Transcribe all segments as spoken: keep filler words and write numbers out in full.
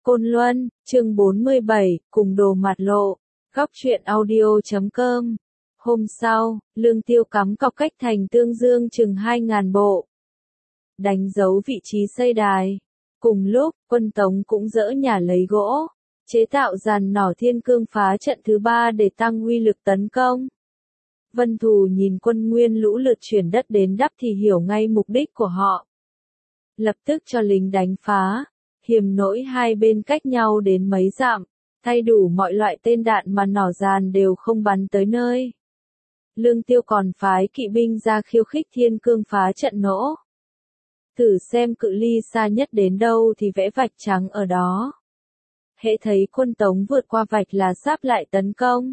Côn Luân, chương bốn mươi bảy, cùng đồ mặt lộ, góc truyện audio chấm com. Hôm sau, Lương Tiêu cắm cọc cách thành Tương Dương chừng hai ngàn bộ. Đánh dấu vị trí xây đài. Cùng lúc, quân Tống cũng dỡ nhà lấy gỗ, chế tạo giàn nỏ thiên cương phá trận thứ ba để tăng uy lực tấn công. Vân Thù nhìn quân Nguyên lũ lượt chuyển đất đến đắp thì hiểu ngay mục đích của họ. Lập tức cho lính đánh phá. Hiểm nỗi hai bên cách nhau đến mấy dặm, thay đủ mọi loại tên đạn mà nỏ giàn đều không bắn tới nơi. Lương Tiêu còn phái kỵ binh ra khiêu khích thiên cương phá trận nỗ. Thử xem cự ly xa nhất đến đâu thì vẽ vạch trắng ở đó. Hễ thấy quân Tống vượt qua vạch là sáp lại tấn công.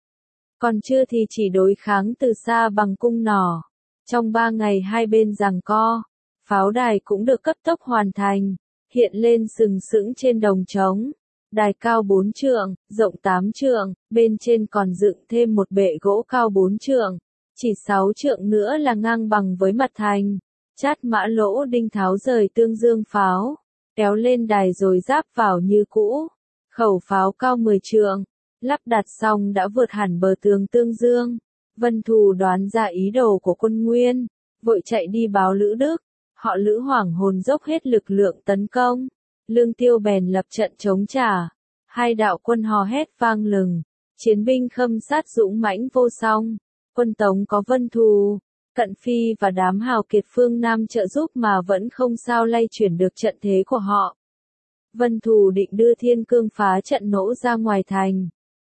Còn chưa thì chỉ đối kháng từ xa bằng cung nỏ. Trong ba ngày hai bên giằng co, pháo đài cũng được cấp tốc hoàn thành. Hiện lên sừng sững trên đồng trống, đài cao bốn trượng, rộng tám trượng, bên trên còn dựng thêm một bệ gỗ cao bốn trượng, chỉ sáu trượng nữa là ngang bằng với mặt thành. Chát Mã Lỗ Đinh tháo rời Tương Dương pháo, kéo lên đài rồi giáp vào như cũ. Khẩu pháo cao mười trượng, lắp đặt xong đã vượt hẳn bờ tường Tương Dương. Vân Thù đoán ra ý đồ của quân Nguyên, vội chạy đi báo Lữ Đức. Họ Lữ hoảng hồn dốc hết lực lượng tấn công. Lương Tiêu bèn lập trận chống trả. Hai đạo quân hò hét vang lừng. Chiến binh khâm sát dũng mãnh vô song. Quân Tống có Vân Thù, Cận Phi và đám hào kiệt phương Nam trợ giúp mà vẫn không sao lay chuyển được trận thế của họ. Vân Thù định đưa thiên cương phá trận nỗ ra ngoài thành.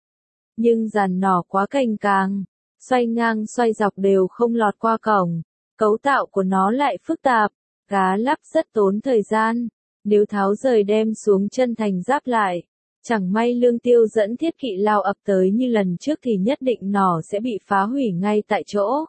Nhưng giàn nỏ quá cành càng, xoay ngang xoay dọc đều không lọt qua cổng. Cấu tạo của nó lại phức tạp. Gá lắp rất tốn thời gian, nếu tháo rời đem xuống chân thành giáp lại, chẳng may Lương Tiêu dẫn thiết kỵ lao ập tới như lần trước thì nhất định nỏ sẽ bị phá hủy ngay tại chỗ.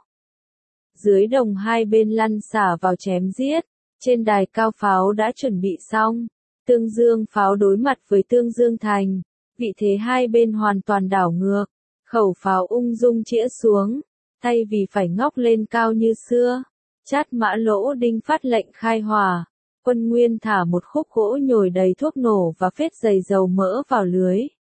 Dưới đồng hai bên lăn xả vào chém giết, trên đài cao pháo đã chuẩn bị xong, Tương Dương pháo đối mặt với Tương Dương thành, vị thế hai bên hoàn toàn đảo ngược, khẩu pháo ung dung chĩa xuống, thay vì phải ngóc lên cao như xưa. Chát Mã Lỗ Đinh phát lệnh khai hỏa, quân Nguyên thả một khúc gỗ nhồi đầy thuốc nổ và phết dày dầu mỡ vào lưới.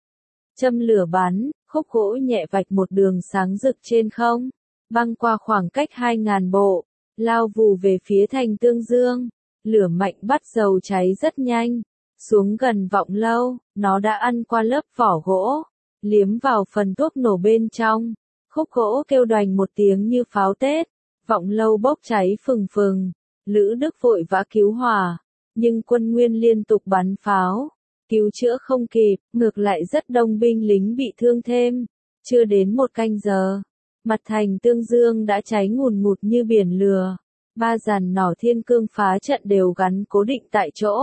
Châm lửa bắn, khúc gỗ nhẹ vạch một đường sáng rực trên không, băng qua khoảng cách hai ngàn bộ, lao vù về phía thành Tương Dương. Lửa mạnh bắt dầu cháy rất nhanh, xuống gần Vọng Lâu, nó đã ăn qua lớp vỏ gỗ, liếm vào phần thuốc nổ bên trong. Khúc gỗ kêu đoành một tiếng như pháo Tết. Vọng Lâu bốc cháy phừng phừng, Lữ Đức vội vã cứu hỏa, nhưng quân Nguyên liên tục bắn pháo, cứu chữa không kịp, ngược lại rất đông binh lính bị thương thêm. Chưa đến một canh giờ, mặt thành Tương Dương đã cháy ngùn ngụt như biển lửa, ba giàn nỏ thiên cương phá trận đều gắn cố định tại chỗ.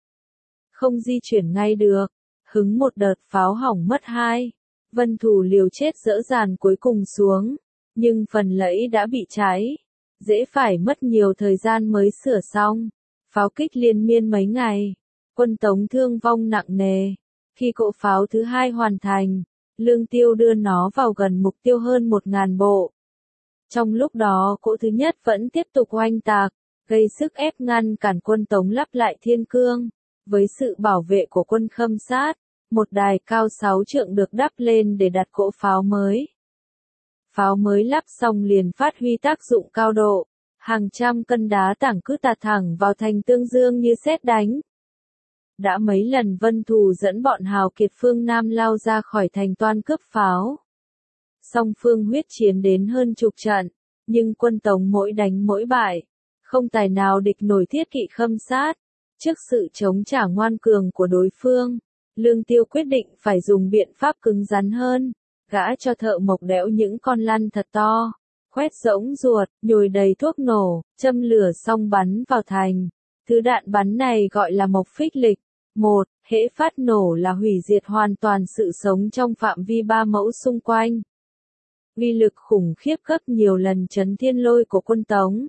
Không di chuyển ngay được, hứng một đợt pháo hỏng mất hai, Vân Thù liều chết dỡ giàn cuối cùng xuống. Nhưng phần lẫy đã bị cháy, dễ phải mất nhiều thời gian mới sửa xong. Pháo kích liên miên mấy ngày, quân Tống thương vong nặng nề. Khi cỗ pháo thứ hai hoàn thành, Lương Tiêu đưa nó vào gần mục tiêu hơn một ngàn bộ. Trong lúc đó cỗ thứ nhất vẫn tiếp tục oanh tạc, gây sức ép ngăn cản quân Tống lắp lại thiên cương. Với sự bảo vệ của quân khâm sát, một đài cao sáu trượng được đắp lên để đặt cỗ pháo mới. Pháo mới lắp xong liền phát huy tác dụng cao độ, hàng trăm cân đá tảng cứ tạt thẳng vào thành Tương Dương như sét đánh. Đã mấy lần Vân Thù dẫn bọn hào kiệt phương Nam lao ra khỏi thành toan cướp pháo. Song phương huyết chiến đến hơn chục trận, nhưng quân Tống mỗi đánh mỗi bại, không tài nào địch nổi thiết kỵ khâm sát. Trước sự chống trả ngoan cường của đối phương, Lương Tiêu quyết định phải dùng biện pháp cứng rắn hơn. Gã cho thợ mộc đẽo những con lăn thật to, khoét rỗng ruột, nhồi đầy thuốc nổ, châm lửa xong bắn vào thành. Thứ đạn bắn này gọi là mộc phích lịch. Một, hễ phát nổ là hủy diệt hoàn toàn sự sống trong phạm vi ba mẫu xung quanh. Uy lực khủng khiếp gấp nhiều lần Trấn Thiên Lôi của quân Tống.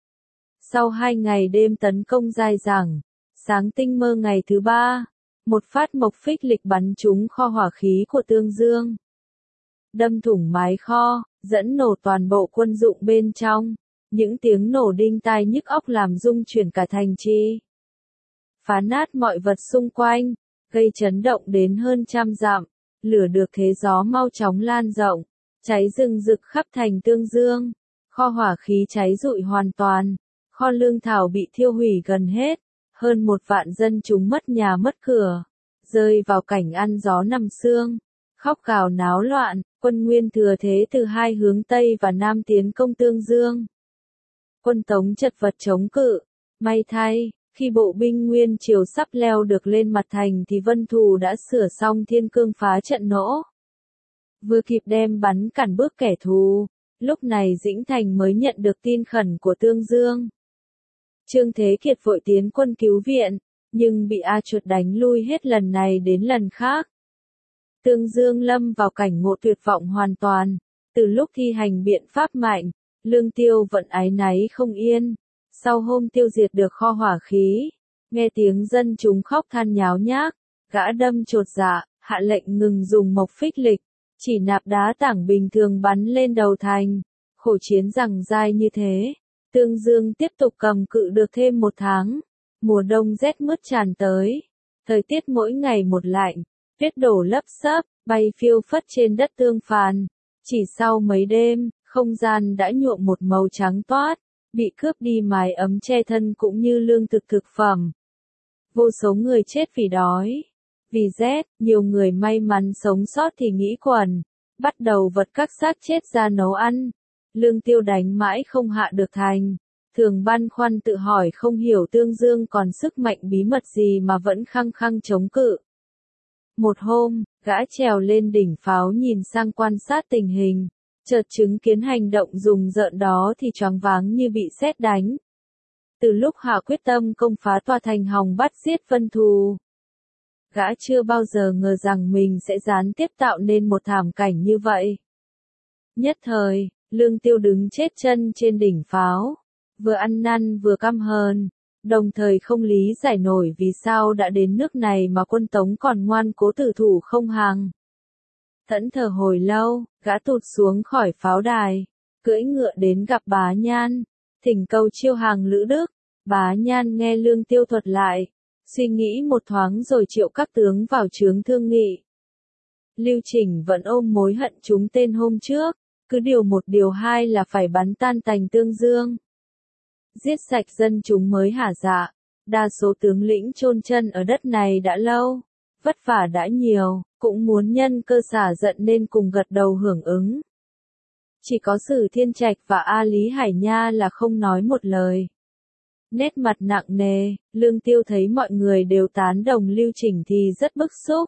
Sau hai ngày đêm tấn công dai dẳng, sáng tinh mơ ngày thứ ba, một phát mộc phích lịch bắn trúng kho hỏa khí của Tương Dương. Đâm thủng mái kho, dẫn nổ toàn bộ quân dụng bên trong. Những tiếng nổ đinh tai nhức óc làm rung chuyển cả thành trì. Phá nát mọi vật xung quanh, gây chấn động đến hơn trăm dặm, lửa được thế gió mau chóng lan rộng, cháy rừng rực khắp thành Tương Dương, kho hỏa khí cháy rụi hoàn toàn, kho lương thảo bị thiêu hủy gần hết, hơn một vạn dân chúng mất nhà mất cửa, rơi vào cảnh ăn gió nằm sương, khóc gào náo loạn, quân Nguyên thừa thế từ hai hướng Tây và Nam tiến công Tương Dương. Quân Tống chật vật chống cự, may thay, khi bộ binh Nguyên Triều sắp leo được lên mặt thành thì Vân Thù đã sửa xong thiên cương phá trận nỗ. Vừa kịp đem bắn cản bước kẻ thù, lúc này Dĩnh Thành mới nhận được tin khẩn của Tương Dương. Trương Thế Kiệt vội tiến quân cứu viện, nhưng bị A Chuột đánh lui hết lần này đến lần khác. Tương Dương lâm vào cảnh ngộ tuyệt vọng hoàn toàn, từ lúc thi hành biện pháp mạnh, Lương Tiêu vẫn áy náy không yên. Sau hôm tiêu diệt được kho hỏa khí, nghe tiếng dân chúng khóc than nháo nhác, gã đâm chột dạ, hạ lệnh ngừng dùng mộc phích lịch, chỉ nạp đá tảng bình thường bắn lên đầu thành. Khổ chiến rằng dai như thế, Tương Dương tiếp tục cầm cự được thêm một tháng. Mùa đông rét mướt tràn tới, thời tiết mỗi ngày một lạnh, tuyết đổ lấp xấp, bay phiêu phất trên đất Tương Phàn. Chỉ sau mấy đêm, không gian đã nhuộm một màu trắng toát, bị cướp đi mái ấm che thân cũng như lương thực thực phẩm. Vô số người chết vì đói, vì rét, nhiều người may mắn sống sót thì nghĩ quẩn, bắt đầu vật các xác chết ra nấu ăn. Lương Tiêu đánh mãi không hạ được thành, thường băn khoăn tự hỏi không hiểu Tương Dương còn sức mạnh bí mật gì mà vẫn khăng khăng chống cự. Một hôm, gã trèo lên đỉnh pháo nhìn sang quan sát tình hình, chợt chứng kiến hành động rùng rợn đó thì choáng váng như bị sét đánh. Từ lúc hạ quyết tâm công phá tòa thành hòng bắt giết Vân Thù, gã chưa bao giờ ngờ rằng mình sẽ gián tiếp tạo nên một thảm cảnh như vậy. Nhất thời, Lương Tiêu đứng chết chân trên đỉnh pháo, vừa ăn năn vừa căm hờn, đồng thời không lý giải nổi vì sao đã đến nước này mà quân Tống còn ngoan cố tử thủ không hàng. Thẫn thờ hồi lâu, gã tụt xuống khỏi pháo đài, cưỡi ngựa đến gặp Bá Nhan, thỉnh cầu chiêu hàng Lữ Đức. Bá Nhan nghe Lương Tiêu thuật lại, suy nghĩ một thoáng rồi triệu các tướng vào trướng thương nghị. Lưu Chỉnh vẫn ôm mối hận chúng tên hôm trước, cứ điều một điều hai là phải bắn tan tành Tương Dương. Giết sạch dân chúng mới hả dạ, đa số tướng lĩnh chôn chân ở đất này đã lâu, vất vả đã nhiều, cũng muốn nhân cơ xả giận nên cùng gật đầu hưởng ứng. Chỉ có Sử Thiên Trạch và A Lý Hải Nha là không nói một lời. Nét mặt nặng nề, Lương Tiêu thấy mọi người đều tán đồng Lưu Chỉnh thì rất bức xúc.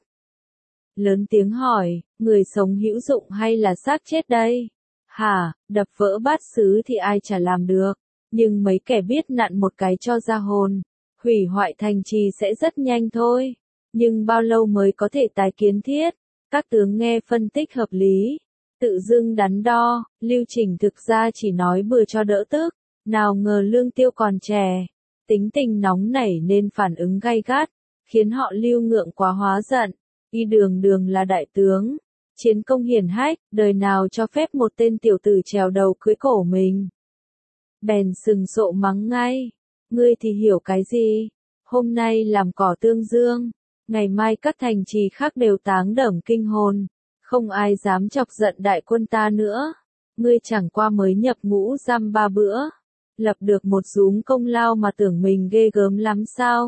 Lớn tiếng hỏi, người sống hữu dụng hay là xác chết đây? Hả, đập vỡ bát sứ thì ai chả làm được, nhưng mấy kẻ biết nặn một cái cho ra hồn, hủy hoại thành trì sẽ rất nhanh thôi. Nhưng bao lâu mới có thể tái kiến thiết? Các tướng nghe phân tích hợp lý, tự dưng đắn đo. Lưu Chỉnh thực ra chỉ nói bừa cho đỡ tức, nào ngờ Lương Tiêu còn trẻ, tính tình nóng nảy nên phản ứng gay gắt, khiến họ Lưu ngượng quá hóa giận. Y đường đường là đại tướng, chiến công hiển hách, đời nào cho phép một tên tiểu tử trèo đầu cưỡi cổ mình. Bèn sừng sộ mắng ngay, ngươi thì hiểu cái gì? Hôm nay làm cỏ Tương Dương, ngày mai các thành trì khác đều táng đởm kinh hồn, không ai dám chọc giận đại quân ta nữa. Ngươi chẳng qua mới nhập ngũ giam ba bữa, lập được một dúm công lao mà tưởng mình ghê gớm lắm sao?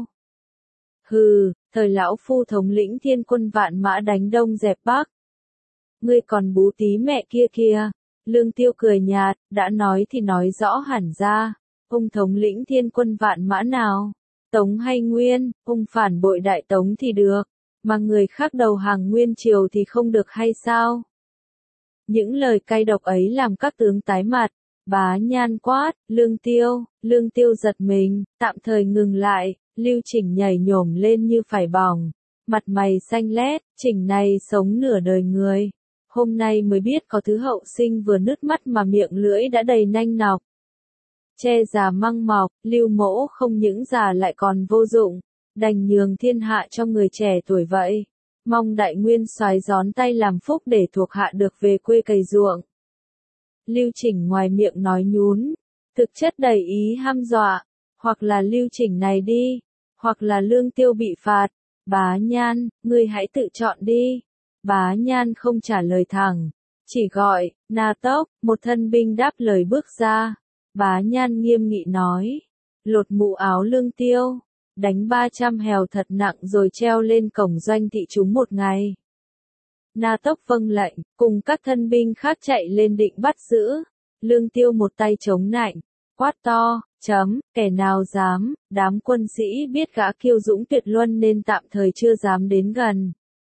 Hừ, thời lão phu thống lĩnh thiên quân vạn mã đánh đông dẹp bắc. Ngươi còn bú tí mẹ kia kìa. Lương Tiêu cười nhạt, đã nói thì nói rõ hẳn ra. Ông thống lĩnh thiên quân vạn mã nào? Tống hay Nguyên? Ông phản bội đại Tống thì được, mà người khác đầu hàng Nguyên Triều thì không được hay sao? Những lời cay độc ấy làm các tướng tái mặt. Bá Nhan quát, Lương Tiêu. Lương Tiêu giật mình, tạm thời ngừng lại. Lưu Chỉnh nhảy nhổm lên như phải bỏng, mặt mày xanh lét. Chỉnh này sống nửa đời người, hôm nay mới biết có thứ hậu sinh vừa nứt mắt mà miệng lưỡi đã đầy nanh nọc. Che già măng mọc, Lưu mỗ không những già lại còn vô dụng, đành nhường thiên hạ cho người trẻ tuổi vậy. Mong đại nguyên soái gión tay làm phúc để thuộc hạ được về quê cày ruộng. Lưu Chỉnh ngoài miệng nói nhún, thực chất đầy ý hăm dọa, hoặc là Lưu Chỉnh này đi, hoặc là Lương Tiêu bị phạt. Bá Nhan, ngươi hãy tự chọn đi. Bá Nhan không trả lời thẳng, chỉ gọi, Na Tốc, một thân binh đáp lời bước ra. Bá Nhan nghiêm nghị nói, lột mũ áo Lương Tiêu, đánh ba trăm hèo thật nặng rồi treo lên cổng doanh thị chúng một ngày. Na Tốc vâng lệnh, cùng các thân binh khác chạy lên định bắt giữ. Lương Tiêu một tay chống nạnh, quát to, chấm, kẻ nào dám, đám quân sĩ biết gã kiêu dũng tuyệt luân nên tạm thời chưa dám đến gần.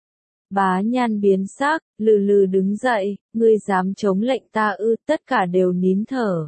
Bá Nhan biến sắc, lừ lừ đứng dậy, ngươi dám chống lệnh ta ư, tất cả đều nín thở.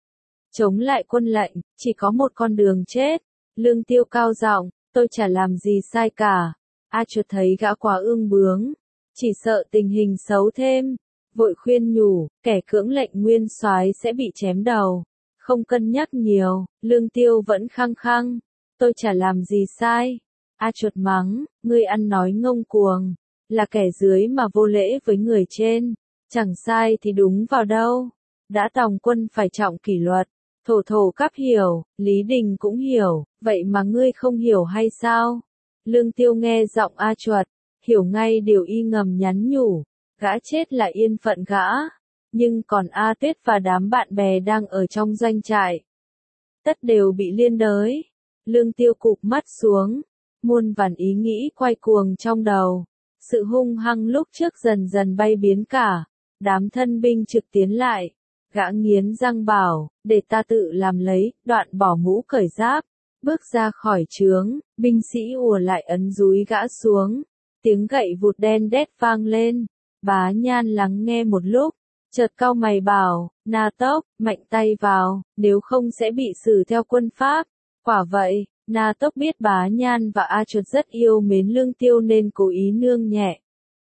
Chống lại quân lệnh, chỉ có một con đường chết. Lương Tiêu cao giọng, tôi chả làm gì sai cả. A Chuột thấy gã quá ương bướng, chỉ sợ tình hình xấu thêm, vội khuyên nhủ, kẻ cưỡng lệnh nguyên soái sẽ bị chém đầu. Không cân nhắc nhiều, Lương Tiêu vẫn khăng khăng, tôi chả làm gì sai. A Chuột mắng, ngươi ăn nói ngông cuồng, là kẻ dưới mà vô lễ với người trên, chẳng sai thì đúng vào đâu. Đã tòng quân phải trọng kỷ luật, thổ thổ cáp hiểu, Lý Đình cũng hiểu, vậy mà ngươi không hiểu hay sao? Lương Tiêu nghe giọng A Chuột, hiểu ngay điều y ngầm nhắn nhủ, gã chết là yên phận gã, nhưng còn A Tuyết và đám bạn bè đang ở trong doanh trại, tất đều bị liên đới. Lương Tiêu cụp mắt xuống, muôn vàn ý nghĩ quay cuồng trong đầu, sự hung hăng lúc trước dần dần bay biến cả, đám thân binh trực tiến lại. Gã nghiến răng bảo, để ta tự làm lấy, đoạn bỏ mũ cởi giáp, bước ra khỏi trướng, binh sĩ ùa lại ấn dúi gã xuống, tiếng gậy vụt đen đét vang lên. Bá Nhan lắng nghe một lúc, chợt cau mày bảo, Na Tốc, mạnh tay vào, nếu không sẽ bị xử theo quân pháp. Quả vậy, Na Tốc biết Bá Nhan và A Chuột rất yêu mến Lương Tiêu nên cố ý nương nhẹ.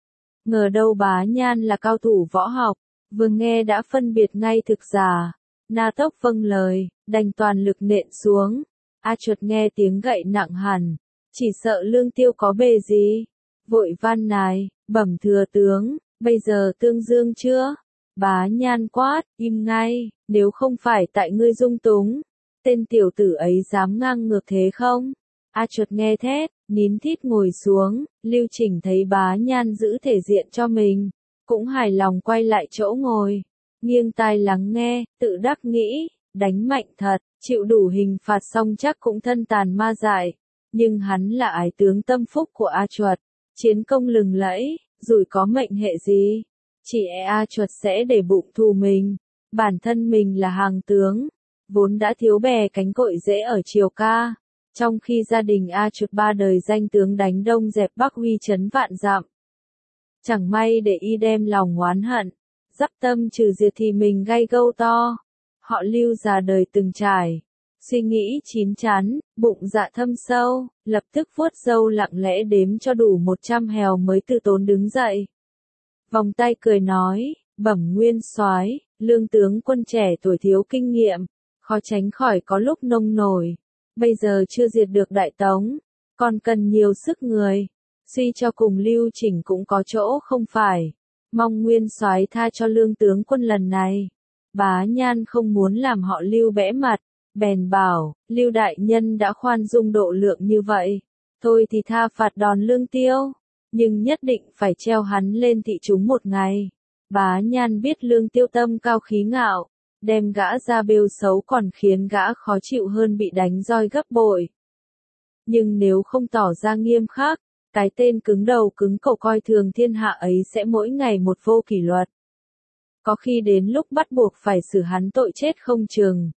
Ngờ đâu Bá Nhan là cao thủ võ học, vừa nghe đã phân biệt ngay thực giả. Na Tốc vâng lời, đành toàn lực nện xuống. A Chuột nghe tiếng gậy nặng hẳn, chỉ sợ Lương Tiêu có bề gì, vội van nài, bẩm thừa tướng, bây giờ tương dương chưa? Bá Nhan quát, im ngay, nếu không phải tại ngươi dung túng, tên tiểu tử ấy dám ngang ngược thế không? A Chuột nghe thét, nín thít ngồi xuống. Lưu Chỉnh thấy Bá Nhan giữ thể diện cho mình, cũng hài lòng quay lại chỗ ngồi, nghiêng tai lắng nghe, tự đắc nghĩ, đánh mạnh thật, chịu đủ hình phạt xong chắc cũng thân tàn ma dại, nhưng hắn là ái tướng tâm phúc của A Chuột, chiến công lừng lẫy, rủi có mệnh hệ gì, chỉ e A Chuột sẽ để bụng thù mình. Bản thân mình là hàng tướng, vốn đã thiếu bè cánh cội dễ ở Triều ca, trong khi gia đình A Chuột ba đời danh tướng đánh Đông dẹp Bắc uy chấn vạn dặm. Chẳng may để y đem lòng oán hận, dắp tâm trừ diệt thì mình gây gâu to. Họ Lưu già đời từng trải, suy nghĩ chín chắn, bụng dạ thâm sâu, lập tức vuốt râu lặng lẽ đếm cho đủ một trăm hèo mới từ tốn đứng dậy. Vòng tay cười nói, bẩm nguyên soái, Lương tướng quân trẻ tuổi thiếu kinh nghiệm, khó tránh khỏi có lúc nông nổi. Bây giờ chưa diệt được Đại Tống, còn cần nhiều sức người. Suy cho cùng Lưu Chỉnh cũng có chỗ không phải, mong nguyên soái tha cho Lương tướng quân lần này. Bá Nhan không muốn làm họ Lưu bẽ mặt, bèn bảo, Lưu đại nhân đã khoan dung độ lượng như vậy, thôi thì tha phạt đòn Lương Tiêu, nhưng nhất định phải treo hắn lên thị chúng một ngày. Bá Nhan biết Lương Tiêu tâm cao khí ngạo, đem gã ra bêu xấu còn khiến gã khó chịu hơn bị đánh roi gấp bội. Nhưng nếu không tỏ ra nghiêm khắc, cái tên cứng đầu cứng cổ coi thường thiên hạ ấy sẽ mỗi ngày một vô kỷ luật. Có khi đến lúc bắt buộc phải xử hắn tội chết không chừng.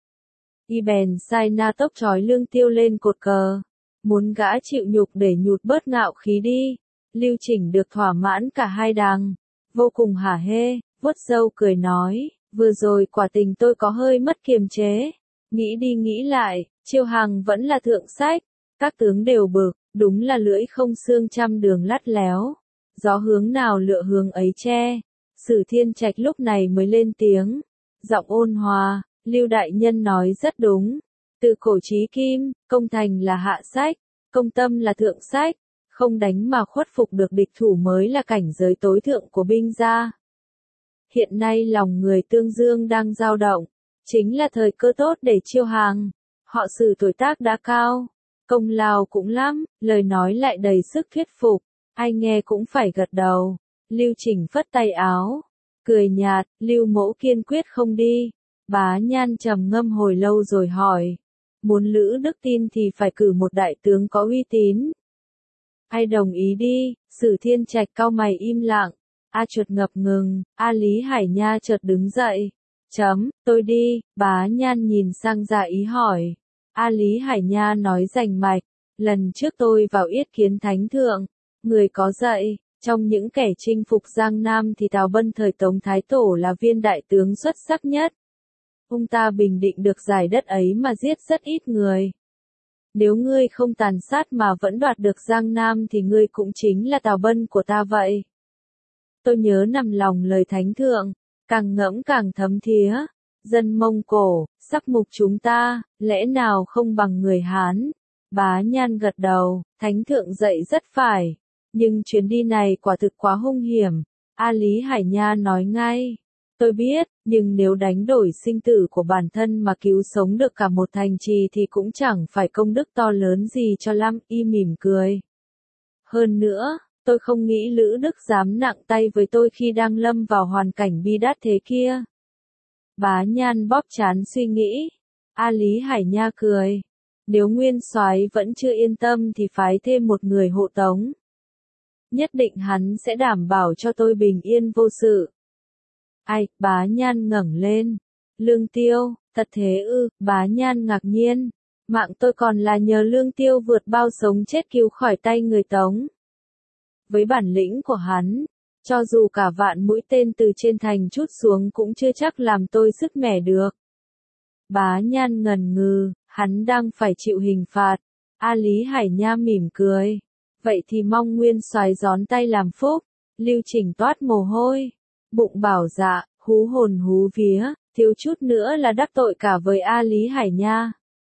Y bèn sai Na Tốc trói Lương Tiêu lên cột cờ, muốn gã chịu nhục để nhụt bớt ngạo khí đi. Lưu Chỉnh được thỏa mãn cả hai đằng, vô cùng hả hê, vuốt râu cười nói, vừa rồi quả tình tôi có hơi mất kiềm chế. Nghĩ đi nghĩ lại, Chiêu Hằng vẫn là thượng sách, các tướng đều bực, đúng là lưỡi không xương trăm đường lắt léo. Gió hướng nào lựa hướng ấy che. Sử Thiên Trạch lúc này mới lên tiếng, giọng ôn hòa, Lưu đại nhân nói rất đúng. Từ cổ chí kim, công thành là hạ sách, công tâm là thượng sách, không đánh mà khuất phục được địch thủ mới là cảnh giới tối thượng của binh gia. Hiện nay lòng người Tương Dương đang dao động, chính là thời cơ tốt để Chiêu Hàng. Họ Sử tuổi tác đã cao, công lao cũng lắm, lời nói lại đầy sức thuyết phục, ai nghe cũng phải gật đầu. Lưu Trình phất tay áo, cười nhạt, Lưu Mỗ kiên quyết không đi. Bá Nhan trầm ngâm hồi lâu rồi hỏi, muốn Lữ Đức tin thì phải cử một đại tướng có uy tín. Ai đồng ý đi? Sử Thiên Trạch cau mày im lặng. A Chuột ngập ngừng, A Lý Hải Nha chợt đứng dậy. Chấm, tôi đi. Bá Nhan nhìn sang Dạ Ý hỏi. A Lý Hải Nha nói rành mạch, lần trước tôi vào yết kiến thánh thượng, người có dạy, trong những kẻ chinh phục Giang Nam thì Tào Bân thời Tống Thái Tổ là viên đại tướng xuất sắc nhất. Ông ta bình định được giải đất ấy mà giết rất ít người. Nếu ngươi không tàn sát mà vẫn đoạt được Giang Nam thì ngươi cũng chính là Tào Bân của ta vậy. Tôi nhớ nằm lòng lời thánh thượng, càng ngẫm càng thấm thía. Dân Mông Cổ, sắc mục chúng ta, lẽ nào không bằng người Hán? Bá Nhan gật đầu, thánh thượng dạy rất phải. Nhưng chuyến đi này quả thực quá hung hiểm. A Lý Hải Nha nói ngay. Tôi biết, nhưng nếu đánh đổi sinh tử của bản thân mà cứu sống được cả một thành trì thì cũng chẳng phải công đức to lớn gì cho lắm. Y mỉm cười. Hơn nữa, tôi không nghĩ Lữ Đức dám nặng tay với tôi khi đang lâm vào hoàn cảnh bi đát thế kia. Bá Nhan bóp trán suy nghĩ. A Lý Hải Nha cười. Nếu Nguyên Soái vẫn chưa yên tâm thì phái thêm một người hộ tống. Nhất định hắn sẽ đảm bảo cho tôi bình yên vô sự. Ai, Bá Nhan ngẩng lên. Lương Tiêu, thật thế ư? Bá Nhan ngạc nhiên. Mạng tôi còn là nhờ Lương Tiêu vượt bao sống chết cứu khỏi tay người Tống. Với bản lĩnh của hắn, cho dù cả vạn mũi tên từ trên thành trút xuống cũng chưa chắc làm tôi sứt mẻ được. Bá Nhan ngần ngừ, hắn đang phải chịu hình phạt. A Lý Hải Nha mỉm cười. Vậy thì mong Nguyên Soái gión tay làm phúc. Lưu Trình toát mồ hôi. Bụng bảo dạ, hú hồn hú vía, thiếu chút nữa là đắc tội cả với A Lý Hải Nha.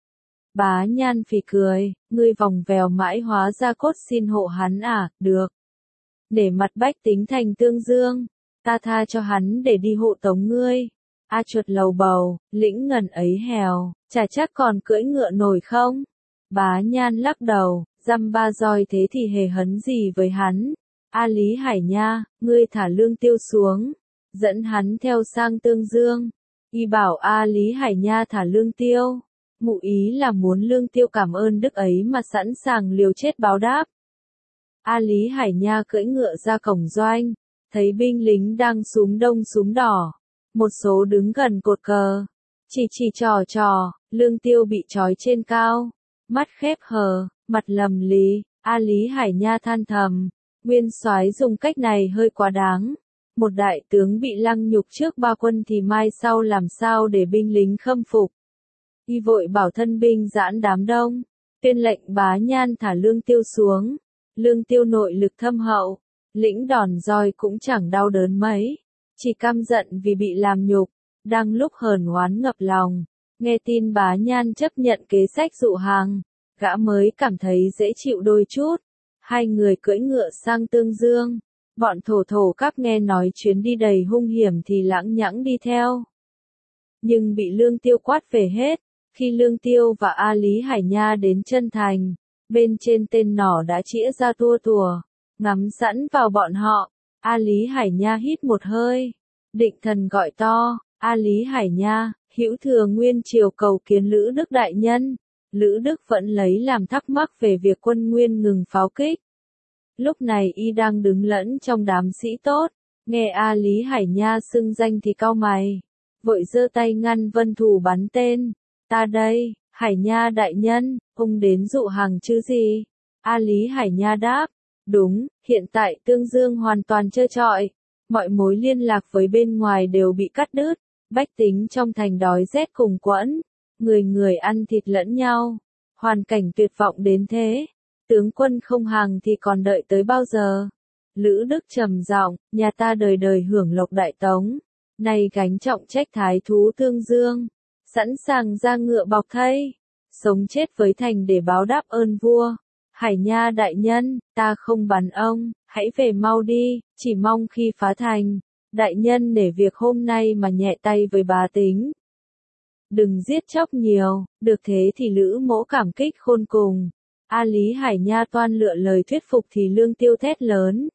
Bá Nhan phì cười, ngươi vòng vèo mãi hóa ra cốt xin hộ hắn à, được. Để mặt bách tính thành Tương Dương, ta tha cho hắn để đi hộ tống ngươi. A Chuột lầu bầu, lĩnh ngần ấy hèo, chả chắc còn cưỡi ngựa nổi không? Bá Nhan lắc đầu, dăm ba roi thế thì hề hấn gì với hắn. A Lý Hải Nha, ngươi thả Lương Tiêu xuống, dẫn hắn theo sang Tương Dương. Y bảo A Lý Hải Nha thả Lương Tiêu, ngụ ý là muốn Lương Tiêu cảm ơn đức ấy mà sẵn sàng liều chết báo đáp. A Lý Hải Nha cưỡi ngựa ra cổng doanh, thấy binh lính đang súm đông súm đỏ, một số đứng gần cột cờ, chỉ chỉ trò trò. Lương Tiêu bị trói trên cao, mắt khép hờ, mặt lầm lì. A Lý Hải Nha than thầm, Nguyên Soái dùng cách này hơi quá đáng. Một đại tướng bị lăng nhục trước ba quân thì mai sau làm sao để binh lính khâm phục. Y vội bảo thân binh giãn đám đông, tuyên lệnh Bá Nhan thả Lương Tiêu xuống. Lương Tiêu nội lực thâm hậu, lĩnh đòn roi cũng chẳng đau đớn mấy, chỉ căm giận vì bị làm nhục, đang lúc hờn oán ngập lòng, nghe tin Bá Nhan chấp nhận kế sách dụ hàng, gã mới cảm thấy dễ chịu đôi chút. Hai người cưỡi ngựa sang Tương Dương, bọn thổ thổ cáp nghe nói chuyến đi đầy hung hiểm thì lãng nhãng đi theo. Nhưng bị Lương Tiêu quát về hết, khi Lương Tiêu và A Lý Hải Nha đến chân thành, bên trên tên nỏ đã chĩa ra tua tùa, ngắm sẵn vào bọn họ. A Lý Hải Nha hít một hơi, định thần gọi to, A Lý Hải Nha, hữu thừa Nguyên Triều cầu kiến Lữ Đức đại nhân. Lữ Đức vẫn lấy làm thắc mắc về việc quân Nguyên ngừng pháo kích. Lúc này y đang đứng lẫn trong đám sĩ tốt, nghe A Lý Hải Nha xưng danh thì cau mày, vội giơ tay ngăn Vân Thù bắn tên. Ta đây, Hải Nha đại nhân, ông đến dụ hàng chứ gì? A Lý Hải Nha đáp, đúng, hiện tại Tương Dương hoàn toàn trơ trọi, mọi mối liên lạc với bên ngoài đều bị cắt đứt, bách tính trong thành đói rét cùng quẫn, người người ăn thịt lẫn nhau, hoàn cảnh tuyệt vọng đến thế, tướng quân không hàng thì còn đợi tới bao giờ? Lữ Đức trầm giọng, nhà ta đời đời hưởng lộc đại tống, nay gánh trọng trách thái thú Tương Dương, sẵn sàng ra ngựa bọc thây, sống chết với thành để báo đáp ơn vua. Hải Nha đại nhân, ta không bắn ông, hãy về mau đi, chỉ mong khi phá thành, đại nhân để việc hôm nay mà nhẹ tay với bá tính. Đừng giết chóc nhiều, được thế thì Lữ Mỗ cảm kích khôn cùng. A Lý Hải Nha toan lựa lời thuyết phục thì Lương Tiêu thét lớn.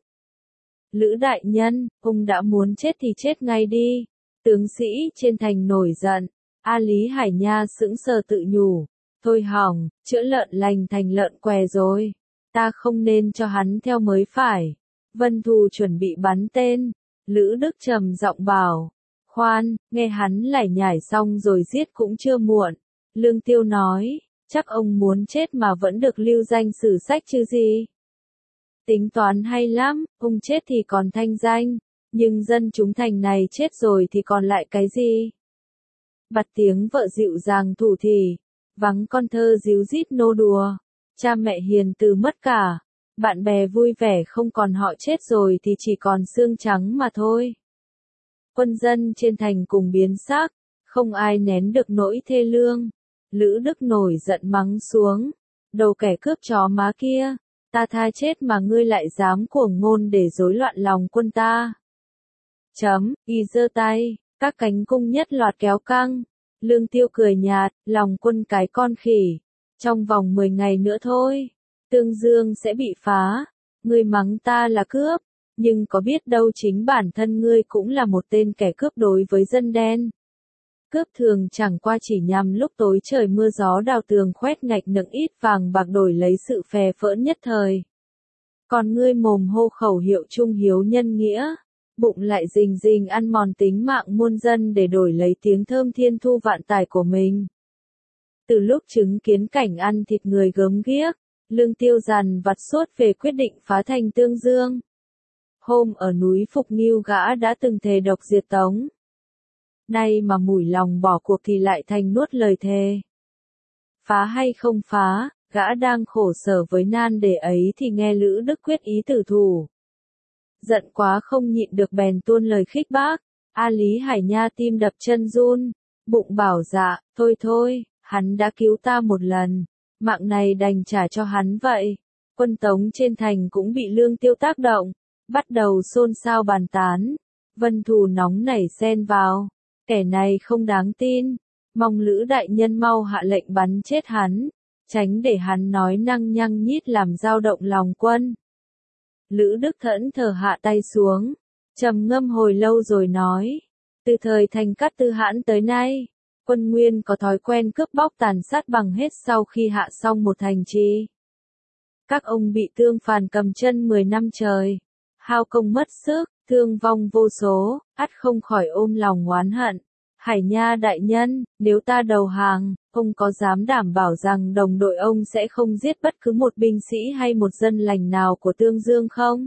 Lữ đại nhân, ông đã muốn chết thì chết ngay đi. Tướng sĩ trên thành nổi giận. A Lý Hải Nha sững sờ tự nhủ. Thôi hỏng, chữa lợn lành thành lợn què rồi. Ta không nên cho hắn theo mới phải. Vân Thù chuẩn bị bắn tên. Lữ Đức trầm giọng bảo. Khoan, nghe hắn lải nhải xong rồi giết cũng chưa muộn. Lương Tiêu nói, chắc ông muốn chết mà vẫn được lưu danh sử sách chứ gì. Tính toán hay lắm, ông chết thì còn thanh danh, nhưng dân chúng thành này chết rồi thì còn lại cái gì? Bặt tiếng vợ dịu dàng thủ thỉ, vắng con thơ díu dít nô đùa, cha mẹ hiền từ mất cả, bạn bè vui vẻ không còn họ chết rồi thì chỉ còn xương trắng mà thôi. Quân dân trên thành cùng biến sắc, không ai nén được nỗi thê lương. Lữ Đức nổi giận mắng xuống, đầu kẻ cướp chó má kia, ta tha chết mà ngươi lại dám cuồng ngôn để rối loạn lòng quân ta. Chấm, y giơ tay, các cánh cung nhất loạt kéo căng. Lương Tiêu cười nhạt, lòng quân cái con khỉ. Trong vòng mười ngày nữa thôi, Tương Dương sẽ bị phá. Ngươi mắng ta là cướp, nhưng có biết đâu chính bản thân ngươi cũng là một tên kẻ cướp đối với dân đen. Cướp thường chẳng qua chỉ nhằm lúc tối trời mưa gió đào tường khoét ngạch nựng ít vàng bạc đổi lấy sự phè phỡn nhất thời. Còn ngươi mồm hô khẩu hiệu trung hiếu nhân nghĩa, bụng lại rình rình ăn mòn tính mạng muôn dân để đổi lấy tiếng thơm thiên thu vạn tài của mình. Từ lúc chứng kiến cảnh ăn thịt người gớm ghiếc, Lương Tiêu dằn vặt suốt về quyết định phá thành Tương Dương. Hôm ở núi Phục Nghiêu gã đã từng thề độc diệt Tống. Nay mà mủi lòng bỏ cuộc thì lại thành nuốt lời thề. Phá hay không phá, gã đang khổ sở với nan đề ấy thì nghe Lữ Đức quyết ý tử thủ. Giận quá không nhịn được bèn tuôn lời khích bác. A Lý Hải Nha tim đập chân run, bụng bảo dạ, thôi thôi, hắn đã cứu ta một lần, mạng này đành trả cho hắn vậy. Quân Tống trên thành cũng bị Lương Tiêu tác động, bắt đầu xôn xao bàn tán. Vân Thù nóng nảy xen vào, kẻ này không đáng tin, mong Lữ đại nhân mau hạ lệnh bắn chết hắn, tránh để hắn nói năng nhăng nhít làm dao động lòng quân. Lữ Đức thẫn thờ hạ tay xuống, trầm ngâm hồi lâu rồi nói, từ thời thành Cát Tư Hãn tới nay, quân Nguyên có thói quen cướp bóc tàn sát bằng hết sau khi hạ xong một thành trì. Các ông bị Tương Phàn cầm chân mười năm trời, hao công mất sức, thương vong vô số, ắt không khỏi ôm lòng oán hận. Hải Nha đại nhân, nếu ta đầu hàng, ông có dám đảm bảo rằng đồng đội ông sẽ không giết bất cứ một binh sĩ hay một dân lành nào của Tương Dương không?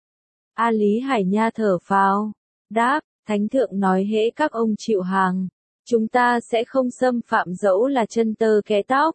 A Lý Hải Nha thở phào, đáp, Thánh thượng nói hễ các ông chịu hàng, chúng ta sẽ không xâm phạm dẫu là chân tơ kẽ tóc.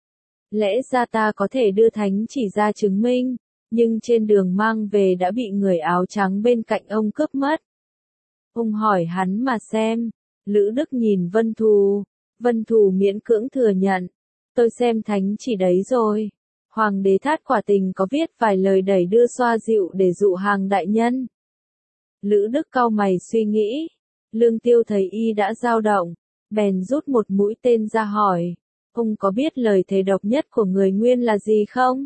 Lẽ ra ta có thể đưa thánh chỉ ra chứng minh, nhưng trên đường mang về đã bị người áo trắng bên cạnh ông cướp mất. Ông hỏi hắn mà xem. Lữ Đức nhìn Vân Thù, Vân Thù miễn cưỡng thừa nhận, tôi xem thánh chỉ đấy rồi. Hoàng đế Thát quả tình có viết vài lời đẩy đưa xoa dịu để dụ hàng đại nhân. Lữ Đức cau mày suy nghĩ, Lương Tiêu thấy y đã dao động, bèn rút một mũi tên ra hỏi, ông có biết lời thề độc nhất của người Nguyên là gì không?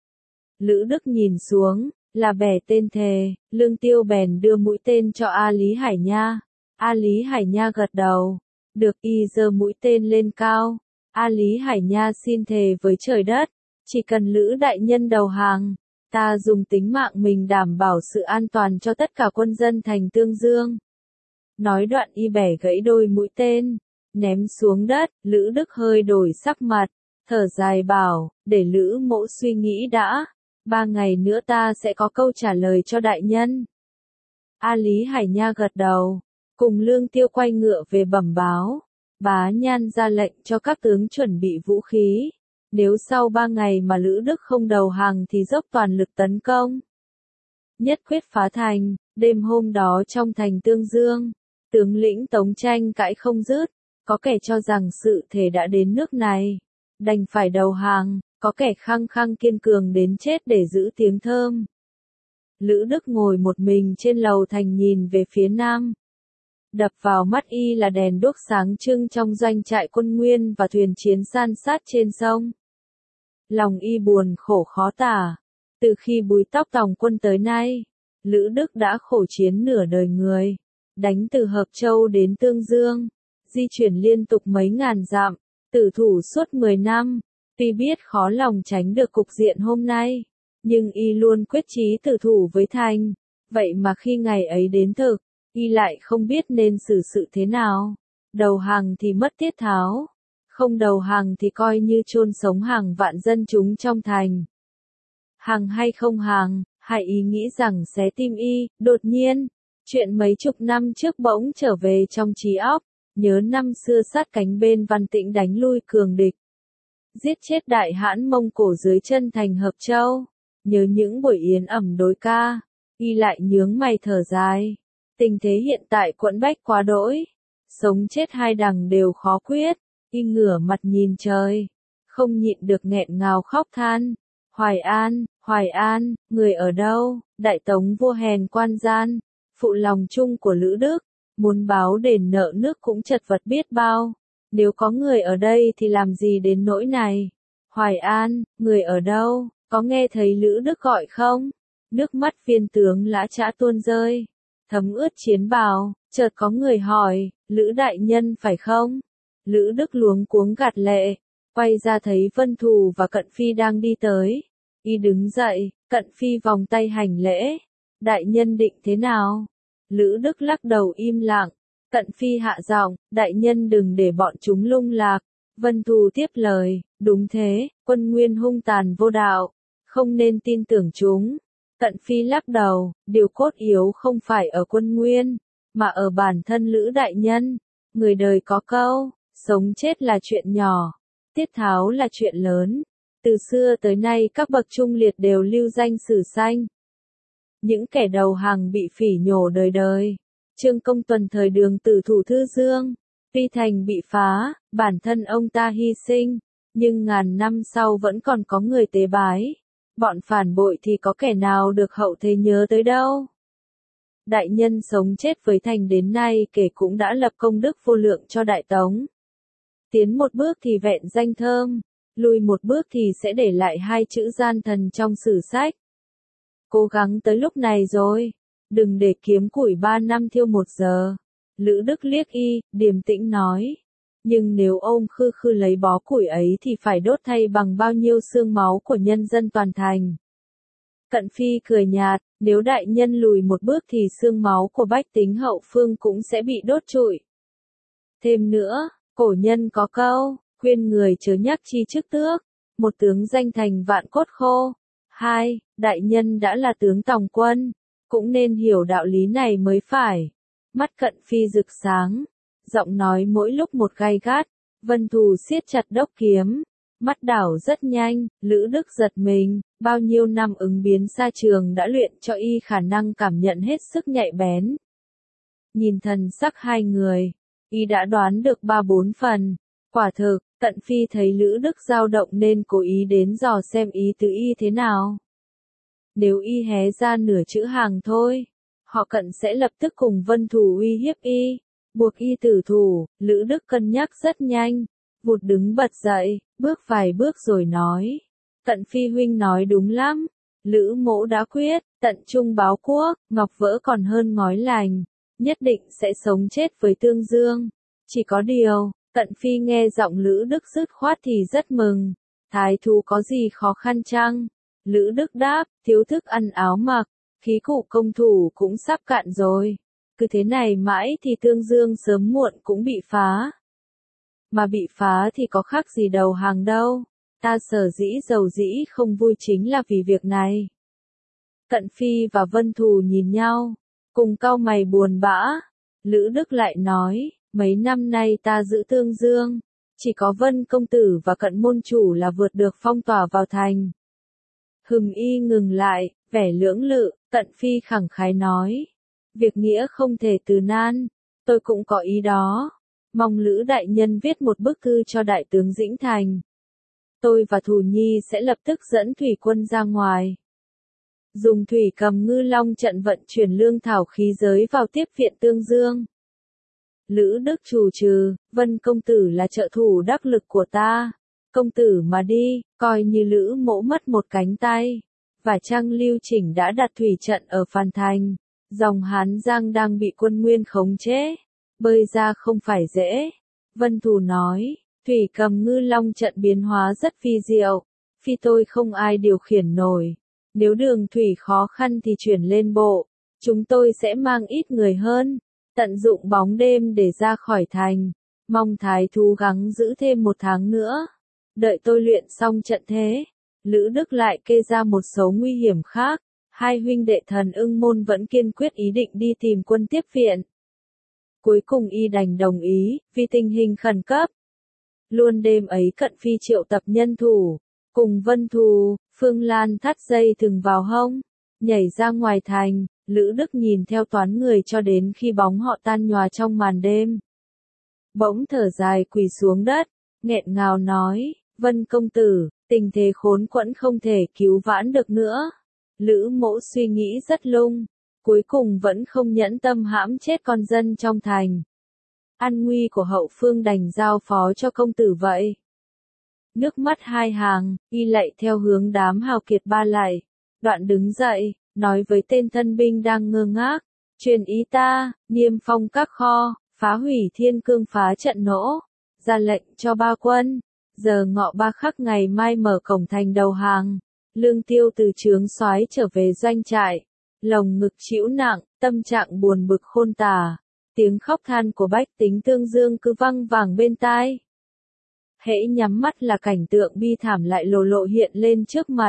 Lữ Đức nhìn xuống, là bẻ tên thề, Lương Tiêu bèn đưa mũi tên cho A Lý Hải Nha. A Lý Hải Nha gật đầu, được, y giơ mũi tên lên cao. A Lý Hải Nha xin thề với trời đất, chỉ cần Lữ đại nhân đầu hàng, ta dùng tính mạng mình đảm bảo sự an toàn cho tất cả quân dân thành Tương Dương. Nói đoạn y bẻ gãy đôi mũi tên, ném xuống đất. Lữ Đức hơi đổi sắc mặt, thở dài bảo, để Lữ mỗ suy nghĩ đã, ba ngày nữa ta sẽ có câu trả lời cho đại nhân. A Lý Hải Nha gật đầu, cùng Lương Tiêu quay ngựa về bẩm báo. Bá Nhan ra lệnh cho các tướng chuẩn bị vũ khí, nếu sau ba ngày mà Lữ Đức không đầu hàng thì dốc toàn lực tấn công. Nhất quyết phá thành. Đêm hôm đó trong thành Tương Dương, tướng lĩnh Tống tranh cãi không dứt, có kẻ cho rằng sự thể đã đến nước này, đành phải đầu hàng, có kẻ khăng khăng kiên cường đến chết để giữ tiếng thơm. Lữ Đức ngồi một mình trên lầu thành nhìn về phía nam. Đập vào mắt y là đèn đuốc sáng trưng trong doanh trại quân Nguyên và thuyền chiến san sát trên sông. Lòng y buồn khổ khó tả. Từ khi Bùi Tóc tòng quân tới nay, Lữ Đức đã khổ chiến nửa đời người. Đánh từ Hợp Châu đến Tương Dương, di chuyển liên tục mấy ngàn dặm, tử thủ suốt mười năm. Tuy biết khó lòng tránh được cục diện hôm nay, nhưng y luôn quyết chí tử thủ với thành. Vậy mà khi ngày ấy đến thực, y lại không biết nên xử sự thế nào. Đầu hàng thì mất tiết tháo, không đầu hàng thì coi như chôn sống hàng vạn dân chúng trong thành. Hàng hay không hàng, hay ý nghĩ rằng xé tim y, đột nhiên, chuyện mấy chục năm trước bỗng trở về trong trí óc, nhớ năm xưa sát cánh bên Văn Tĩnh đánh lui cường địch, giết chết đại hãn Mông Cổ dưới chân thành Hợp Châu, nhớ những buổi yến ẩm đối ca, y lại nhướng mày thở dài. Tình thế hiện tại quẫn bách quá đỗi, sống chết hai đằng đều khó quyết, y ngửa mặt nhìn trời, không nhịn được nghẹn ngào khóc than. Hoài An, Hoài An, người ở đâu? Đại tống vua hèn quan gian, phụ lòng chung của Lữ Đức, muốn báo đền nợ nước cũng chật vật biết bao. Nếu có người ở đây thì làm gì đến nỗi này? Hoài An, người ở đâu? Có nghe thấy Lữ Đức gọi không? Nước mắt viên tướng lã chã tuôn rơi, thấm ướt chiến bào. Chợt có người hỏi, Lữ đại nhân phải không? Lữ Đức luống cuống gạt lệ, quay ra thấy Vân Thù và Cận Phi đang đi tới. Y đứng dậy, Cận Phi vòng tay hành lễ. Đại nhân định thế nào? Lữ Đức lắc đầu im lặng. Cận Phi hạ giọng, đại nhân đừng để bọn chúng lung lạc. Vân Thù tiếp lời, đúng thế, quân Nguyên hung tàn vô đạo, không nên tin tưởng chúng. Cận Phi lắc đầu, điều cốt yếu không phải ở quân Nguyên, mà ở bản thân Lữ đại nhân. Người đời có câu, sống chết là chuyện nhỏ, tiết tháo là chuyện lớn. Từ xưa tới nay các bậc trung liệt đều lưu danh sử xanh. Những kẻ đầu hàng bị phỉ nhổ đời đời. Trương Công Tuần thời Đường tử thủ Thư Dương, tuy thành bị phá, bản thân ông ta hy sinh, nhưng ngàn năm sau vẫn còn có người tế bái. Bọn phản bội thì có kẻ nào được hậu thế nhớ tới đâu. Đại nhân sống chết với thành đến nay kể cũng đã lập công đức vô lượng cho Đại Tống. Tiến một bước thì vẹn danh thơm, lùi một bước thì sẽ để lại hai chữ gian thần trong sử sách. Cố gắng tới lúc này rồi, đừng để kiếm củi ba năm thiêu một giờ. Lữ Đức liếc y, điềm tĩnh nói. Nhưng nếu ôm khư khư lấy bó củi ấy thì phải đốt thay bằng bao nhiêu xương máu của nhân dân toàn thành. Cận Phi cười nhạt, nếu đại nhân lùi một bước thì xương máu của bách tính hậu phương cũng sẽ bị đốt trụi. Thêm nữa, cổ nhân có câu, khuyên người chớ nhắc chi chức tước, một tướng danh thành vạn cốt khô. Hai, đại nhân đã là tướng tòng quân, cũng nên hiểu đạo lý này mới phải. Mắt Cận Phi rực sáng, giọng nói mỗi lúc một gay gắt. Vân Thù siết chặt đốc kiếm, mắt đảo rất nhanh. Lữ Đức giật mình, bao nhiêu năm ứng biến xa trường đã luyện cho y khả năng cảm nhận hết sức nhạy bén. Nhìn thần sắc hai người, y đã đoán được ba bốn phần. Quả thực, Cận Phi thấy Lữ Đức dao động nên cố ý đến dò xem ý tứ y thế nào. Nếu y hé ra nửa chữ hàng thôi, họ Cận sẽ lập tức cùng Vân Thù uy hiếp y, buộc y tử thủ. Lữ Đức cân nhắc rất nhanh, vụt đứng bật dậy, bước vài bước rồi nói. Cận Phi huynh nói đúng lắm, Lữ mỗ đã quyết, tận trung báo quốc, ngọc vỡ còn hơn ngói lành, nhất định sẽ sống chết với Tương Dương. Chỉ có điều, Cận Phi nghe giọng Lữ Đức dứt khoát thì rất mừng. Thái thú có gì khó khăn chăng? Lữ Đức đáp, thiếu thức ăn áo mặc, khí cụ công thủ cũng sắp cạn rồi. Cứ thế này mãi thì Tương Dương sớm muộn cũng bị phá. Mà bị phá thì có khác gì đầu hàng đâu. Ta sở dĩ dầu dĩ không vui chính là vì việc này. Cận Phi và Vân Thù nhìn nhau, cùng cau mày buồn bã. Lữ Đức lại nói, mấy năm nay ta giữ Tương Dương, chỉ có Vân công tử và Cận môn chủ là vượt được phong tỏa vào thành. Hừng y ngừng lại, vẻ lưỡng lự. Cận Phi khẳng khái nói, việc nghĩa không thể từ nan, tôi cũng có ý đó. Mong Lữ đại nhân viết một bức thư cho đại tướng Dĩnh Thành. Tôi và Thù Nhi sẽ lập tức dẫn thủy quân ra ngoài. Dùng thủy cầm ngư long trận vận chuyển lương thảo khí giới vào tiếp viện Tương Dương. Lữ Đức trù trừ, Vân công tử là trợ thủ đắc lực của ta. công tử mà đi, coi như Lữ Mỗ mất một cánh tay. Và chăng Lưu Chỉnh đã đặt thủy trận ở Phàn Thành, dòng Hán Giang đang bị quân Nguyên khống chế, bơi ra không phải dễ. Vân Thù nói, thủy cầm ngư long trận biến hóa rất phi diệu, phi tôi không ai điều khiển nổi. Nếu đường thủy khó khăn thì chuyển lên bộ, chúng tôi sẽ mang ít người hơn, tận dụng bóng đêm để ra khỏi thành. Mong thái thú gắng giữ thêm một tháng nữa, đợi tôi luyện xong trận thế. Lữ Đức lại kê ra một số nguy hiểm khác, hai huynh đệ Thần Ưng Môn vẫn kiên quyết ý định đi tìm quân tiếp viện. Cuối cùng y đành đồng ý, vì tình hình khẩn cấp. Luôn đêm ấy Cận Phi triệu tập nhân thủ, cùng Vân Thù, Phương Lan thắt dây thừng vào hông, nhảy ra ngoài thành. Lữ Đức nhìn theo toán người cho đến khi bóng họ tan nhòa trong màn đêm. Bỗng thở dài quỳ xuống đất, nghẹn ngào nói, Vân công tử, tình thế khốn quẫn không thể cứu vãn được nữa. Lữ Mỗ suy nghĩ rất lung, cuối cùng vẫn không nhẫn tâm hãm chết con dân trong thành. An nguy của hậu phương đành giao phó cho công tử vậy. Nước mắt hai hàng, y lạy theo hướng đám hào kiệt ba lạy, đoạn đứng dậy, nói với tên thân binh đang ngơ ngác, truyền ý ta, niêm phong các kho, phá hủy Thiên Cương phá trận nỗ, ra lệnh cho ba quân, giờ ngọ ba khắc ngày mai mở cổng thành đầu hàng. Lương Tiêu từ trướng soái trở về doanh trại, lồng ngực trĩu nặng, tâm trạng buồn bực khôn tả, tiếng khóc than của bách tính Tương Dương cứ văng vẳng bên tai. Hễ nhắm mắt là cảnh tượng bi thảm lại lồ lộ hiện lên trước mặt.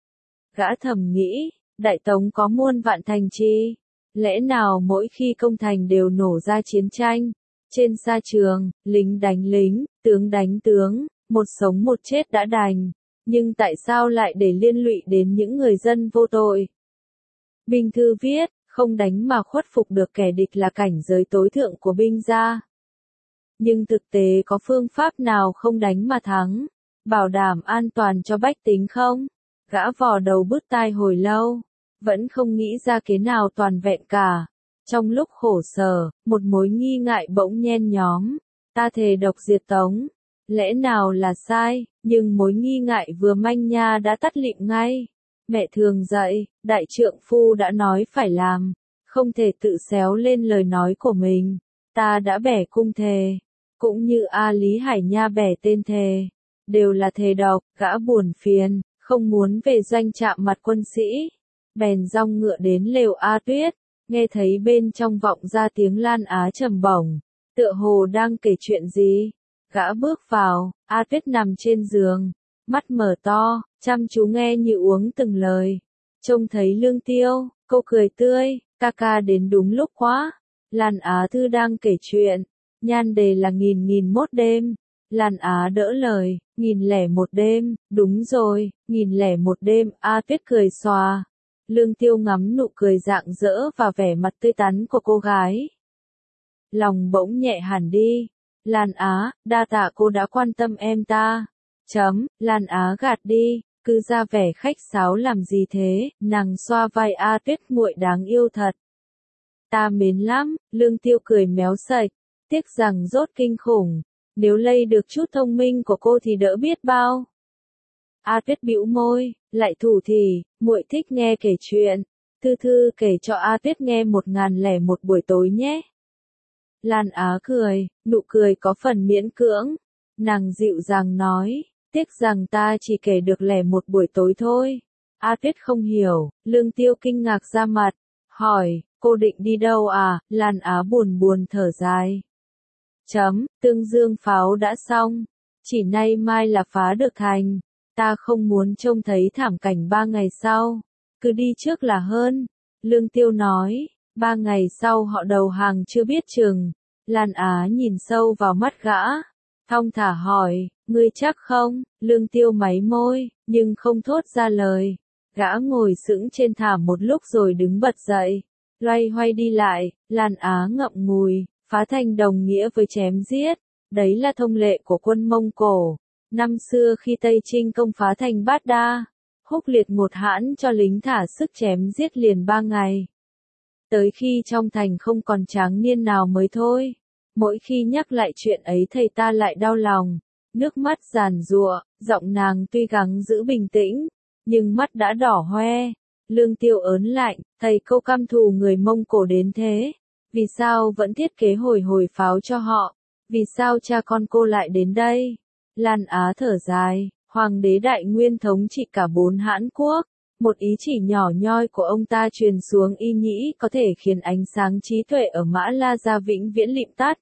Gã thầm nghĩ, Đại Tống có muôn vạn thành trì, lẽ nào mỗi khi công thành đều nổ ra chiến tranh, trên sa trường, lính đánh lính, tướng đánh tướng, một sống một chết đã đành, nhưng tại sao lại để liên lụy đến những người dân vô tội? Binh thư viết, không đánh mà khuất phục được kẻ địch là cảnh giới tối thượng của binh gia. Nhưng thực tế có phương pháp nào không đánh mà thắng, bảo đảm an toàn cho bách tính không? Gã vò đầu bứt tai hồi lâu, vẫn không nghĩ ra kế nào toàn vẹn cả. Trong lúc khổ sở, một mối nghi ngại bỗng nhen nhóm, ta thề độc diệt Tống, lẽ nào là sai, nhưng mối nghi ngại vừa manh nha đã tắt lịm ngay. Mẹ thường dạy, đại trượng phu đã nói phải làm, không thể tự xéo lên lời nói của mình. Ta đã bẻ cung thề, cũng như A Lý Hải Nha bẻ tên thề, đều là thề độc. Gã buồn phiền, không muốn về doanh trạm mặt quân sĩ, bèn rong ngựa đến lều A Tuyết, nghe thấy bên trong vọng ra tiếng Lan Á trầm bổng, tựa hồ đang kể chuyện gì. Gã bước vào, A Tuyết nằm trên giường, mắt mở to, chăm chú nghe như uống từng lời. Trông thấy Lương Tiêu, cô cười tươi, ca ca đến đúng lúc quá. Lan Á Thư đang kể chuyện, nhan đề là nghìn nghìn mốt đêm. Lan Á đỡ lời, nghìn lẻ một đêm, đúng rồi, nghìn lẻ một đêm. A Tuyết cười xòa. Lương Tiêu ngắm nụ cười rạng rỡ và vẻ mặt tươi tắn của cô gái. Lòng bỗng nhẹ hẳn đi. Lan Á, đa tạ cô đã quan tâm em ta. Chấm, Lan Á gạt đi, cứ ra vẻ khách sáo làm gì thế, nàng xoa vai A Tuyết muội đáng yêu thật. Ta mến lắm, Lương Tiêu cười méo sạch, tiếc rằng rốt kinh khủng, nếu lây được chút thông minh của cô thì đỡ biết bao. A Tuyết bĩu môi, lại thủ thì, muội thích nghe kể chuyện, Thư Thư kể cho A Tuyết nghe một ngàn lẻ một buổi tối nhé. Lan Á cười, nụ cười có phần miễn cưỡng, nàng dịu dàng nói, tiếc rằng ta chỉ kể được lẻ một buổi tối thôi. A Tuyết không hiểu, Lương Tiêu kinh ngạc ra mặt, hỏi, cô định đi đâu à? Lan Á buồn buồn thở dài. Chấm, Tương Dương pháo đã xong, chỉ nay mai là phá được thành, ta không muốn trông thấy thảm cảnh ba ngày sau, cứ đi trước là hơn. Lương Tiêu nói, ba ngày sau họ đầu hàng chưa biết chừng. Lan Á nhìn sâu vào mắt gã, thong thả hỏi, ngươi chắc không? Lương Tiêu máy môi, nhưng không thốt ra lời. Gã ngồi sững trên thảm một lúc rồi đứng bật dậy, loay hoay đi lại. Lan Á ngậm ngùi, phá thành đồng nghĩa với chém giết, đấy là thông lệ của quân Mông Cổ. Năm xưa khi Tây Trinh công phá thành Bát Đa, Húc Liệt một hãn cho lính thả sức chém giết liền ba ngày. Tới khi trong thành không còn tráng niên nào mới thôi. Mỗi khi nhắc lại chuyện ấy thầy ta lại đau lòng, nước mắt giàn giụa, Giọng nàng tuy gắng giữ bình tĩnh, nhưng mắt đã đỏ hoe. Lương Tiêu ớn lạnh, thầy cô căm thù người Mông Cổ đến thế. Vì sao vẫn thiết kế hồi hồi pháo cho họ? Vì sao cha con cô lại đến đây? Lan Á thở dài, Hoàng đế Đại Nguyên thống trị cả bốn hãn quốc. Một ý chỉ nhỏ nhoi của ông ta truyền xuống y nhĩ có thể khiến ánh sáng trí tuệ ở Mã La Gia vĩnh viễn lịm tắt.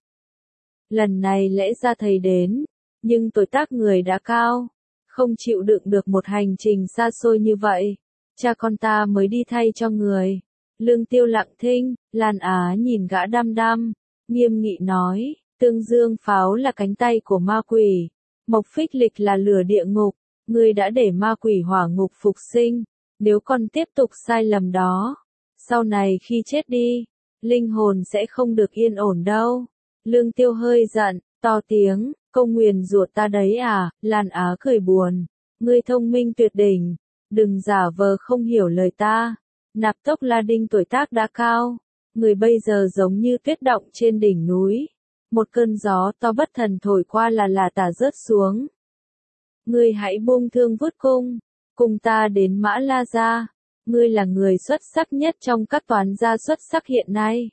Lần này lẽ ra thầy đến, nhưng tuổi tác người đã cao, không chịu đựng được một hành trình xa xôi như vậy. Cha con ta mới đi thay cho người. Lương Tiêu lặng thinh, Lan Á nhìn gã đăm đăm, nghiêm nghị nói, Tương Dương pháo là cánh tay của ma quỷ, Mộc Phích Lịch là lửa địa ngục, ngươi đã để ma quỷ hỏa ngục phục sinh, nếu còn tiếp tục sai lầm đó, sau này khi chết đi, linh hồn sẽ không được yên ổn đâu. Lương Tiêu hơi giận, to tiếng, câu nguyền rủa ta đấy à? Lan Á cười buồn, ngươi thông minh tuyệt đỉnh, đừng giả vờ không hiểu lời ta. Nạp Tốc La Đinh tuổi tác đã cao, người bây giờ giống như tuyết động trên đỉnh núi, một cơn gió to bất thần thổi qua là là tả rớt xuống. Ngươi hãy buông thương vút cung, cùng ta đến Mã La Gia, ngươi là người xuất sắc nhất trong các toán gia xuất sắc hiện nay.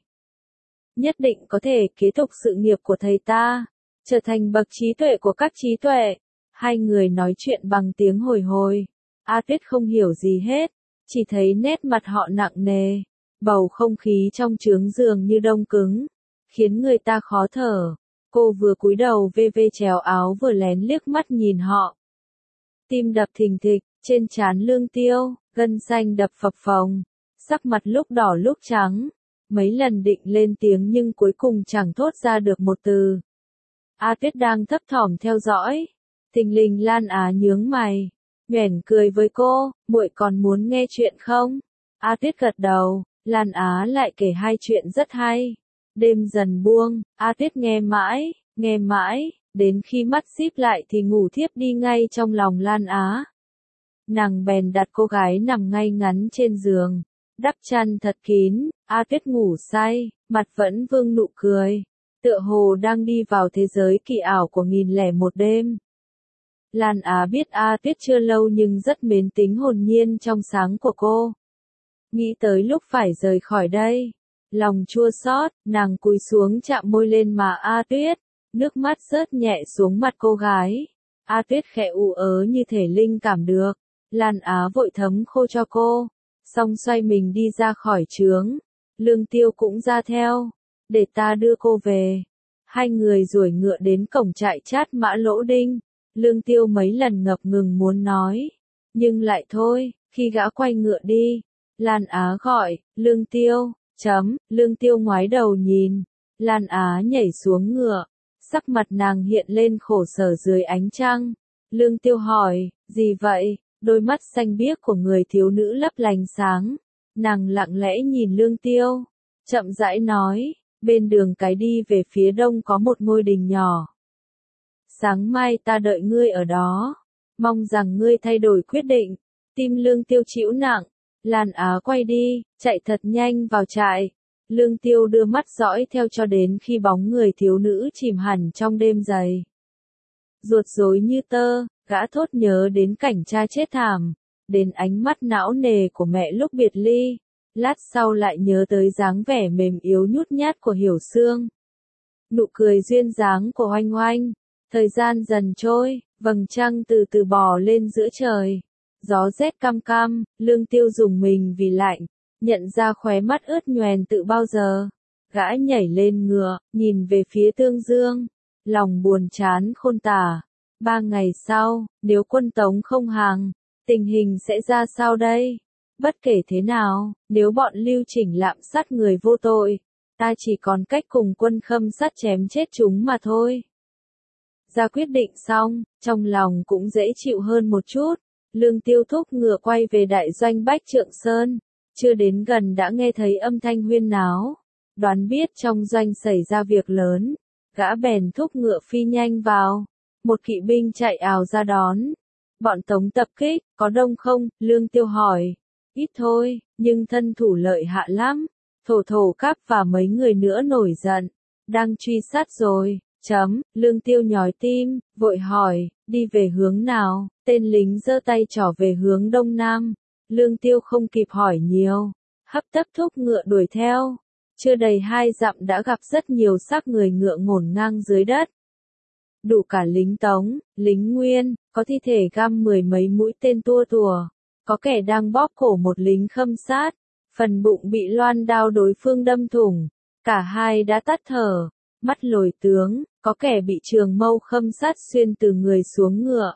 Nhất định có thể kế tục sự nghiệp của thầy ta, trở thành bậc trí tuệ của các trí tuệ. Hai người nói chuyện bằng tiếng hồi hồi. A Tuyết không hiểu gì hết, chỉ thấy nét mặt họ nặng nề, bầu không khí trong trướng dường như đông cứng, khiến người ta khó thở. Cô vừa cúi đầu vê vê chéo áo vừa lén liếc mắt nhìn họ. Tim đập thình thịch, trên trán Lương Tiêu, gân xanh đập phập phồng, sắc mặt lúc đỏ lúc trắng. Mấy lần định lên tiếng nhưng cuối cùng chẳng thốt ra được một từ. A Tuyết đang thấp thỏm theo dõi. Thình lình Lan Á nhướng mày, nhoẻn cười với cô, muội còn muốn nghe chuyện không? A Tuyết gật đầu, Lan Á lại kể hai chuyện rất hay. Đêm dần buông, A Tuyết nghe mãi, nghe mãi, đến khi mắt díp lại thì ngủ thiếp đi ngay trong lòng Lan Á. Nàng bèn đặt cô gái nằm ngay ngắn trên giường, đắp chăn thật kín. A Tuyết ngủ say, mặt vẫn vương nụ cười, tựa hồ đang đi vào thế giới kỳ ảo của nghìn lẻ một đêm. Lan Á biết A Tuyết chưa lâu nhưng rất mến tính hồn nhiên trong sáng của cô. Nghĩ tới lúc phải rời khỏi đây, lòng chua xót, nàng cúi xuống chạm môi lên má A Tuyết, nước mắt rớt nhẹ xuống mặt cô gái. A Tuyết khẽ ù ớ như thể linh cảm được, Lan Á vội thấm khô cho cô, xong xoay mình đi ra khỏi trướng. Lương Tiêu cũng ra theo, để ta đưa cô về. Hai người ruổi ngựa đến cổng trại Chát Mã Lỗ Đinh. Lương Tiêu mấy lần ngập ngừng muốn nói, nhưng lại thôi. Khi gã quay ngựa đi, Lan Á gọi, Lương Tiêu, chấm, Lương Tiêu ngoái đầu nhìn, Lan Á nhảy xuống ngựa, sắc mặt nàng hiện lên khổ sở dưới ánh trăng. Lương Tiêu hỏi, gì vậy? Đôi mắt xanh biếc của người thiếu nữ lấp lánh sáng. Nàng lặng lẽ nhìn Lương Tiêu, chậm rãi nói, bên đường cái đi về phía đông có một ngôi đình nhỏ. Sáng mai ta đợi ngươi ở đó, mong rằng ngươi thay đổi quyết định. Tim Lương Tiêu chịu nặng, Lan Á quay đi, chạy thật nhanh vào trại. Lương Tiêu đưa mắt dõi theo cho đến khi bóng người thiếu nữ chìm hẳn trong đêm dày. Ruột rối như tơ, gã thốt nhớ đến cảnh cha chết thảm, đến ánh mắt não nề của mẹ lúc biệt ly, lát sau lại nhớ tới dáng vẻ mềm yếu nhút nhát của Hiểu Xương. Nụ cười duyên dáng của Oanh Oanh. Thời gian dần trôi, vầng trăng từ từ bò lên giữa trời. Gió rét căm căm, Lương Tiêu dùng mình vì lạnh, nhận ra khóe mắt ướt nhoèn tự bao giờ. Gã nhảy lên ngựa, nhìn về phía Tương Dương, lòng buồn chán khôn tả. Ba ngày sau, nếu quân Tống không hàng, tình hình sẽ ra sao đây? Bất kể thế nào, nếu bọn Lưu Chỉnh lạm sát người vô tội, ta chỉ còn cách cùng quân Khâm sát chém chết chúng mà thôi. Ra quyết định xong, trong lòng cũng dễ chịu hơn một chút. Lương Tiêu thúc ngựa quay về đại doanh Bách Trượng Sơn, chưa đến gần đã nghe thấy âm thanh huyên náo, đoán biết trong doanh xảy ra việc lớn, gã bèn thúc ngựa phi nhanh vào. Một kỵ binh chạy ào ra đón. Bọn Tống tập kích, có đông không? Lương Tiêu hỏi. Ít thôi, nhưng thân thủ lợi hại lắm. Thổ Thổ Cáp và mấy người nữa nổi giận, đang truy sát rồi. Chấm, Lương Tiêu nhói tim, vội hỏi, đi về hướng nào, tên lính giơ tay trỏ về hướng đông nam. Lương Tiêu không kịp hỏi nhiều, hấp tấp thúc ngựa đuổi theo. Chưa đầy hai dặm đã gặp rất nhiều xác người ngựa ngổn ngang dưới đất. Đủ cả lính Tống, lính Nguyên, có thi thể găm mười mấy mũi tên tua tùa, có kẻ đang bóp cổ một lính khâm sát, phần bụng bị loan đao đối phương đâm thủng, cả hai đã tắt thở, mắt lồi tướng, có kẻ bị trường mâu khâm sát xuyên từ người xuống ngựa.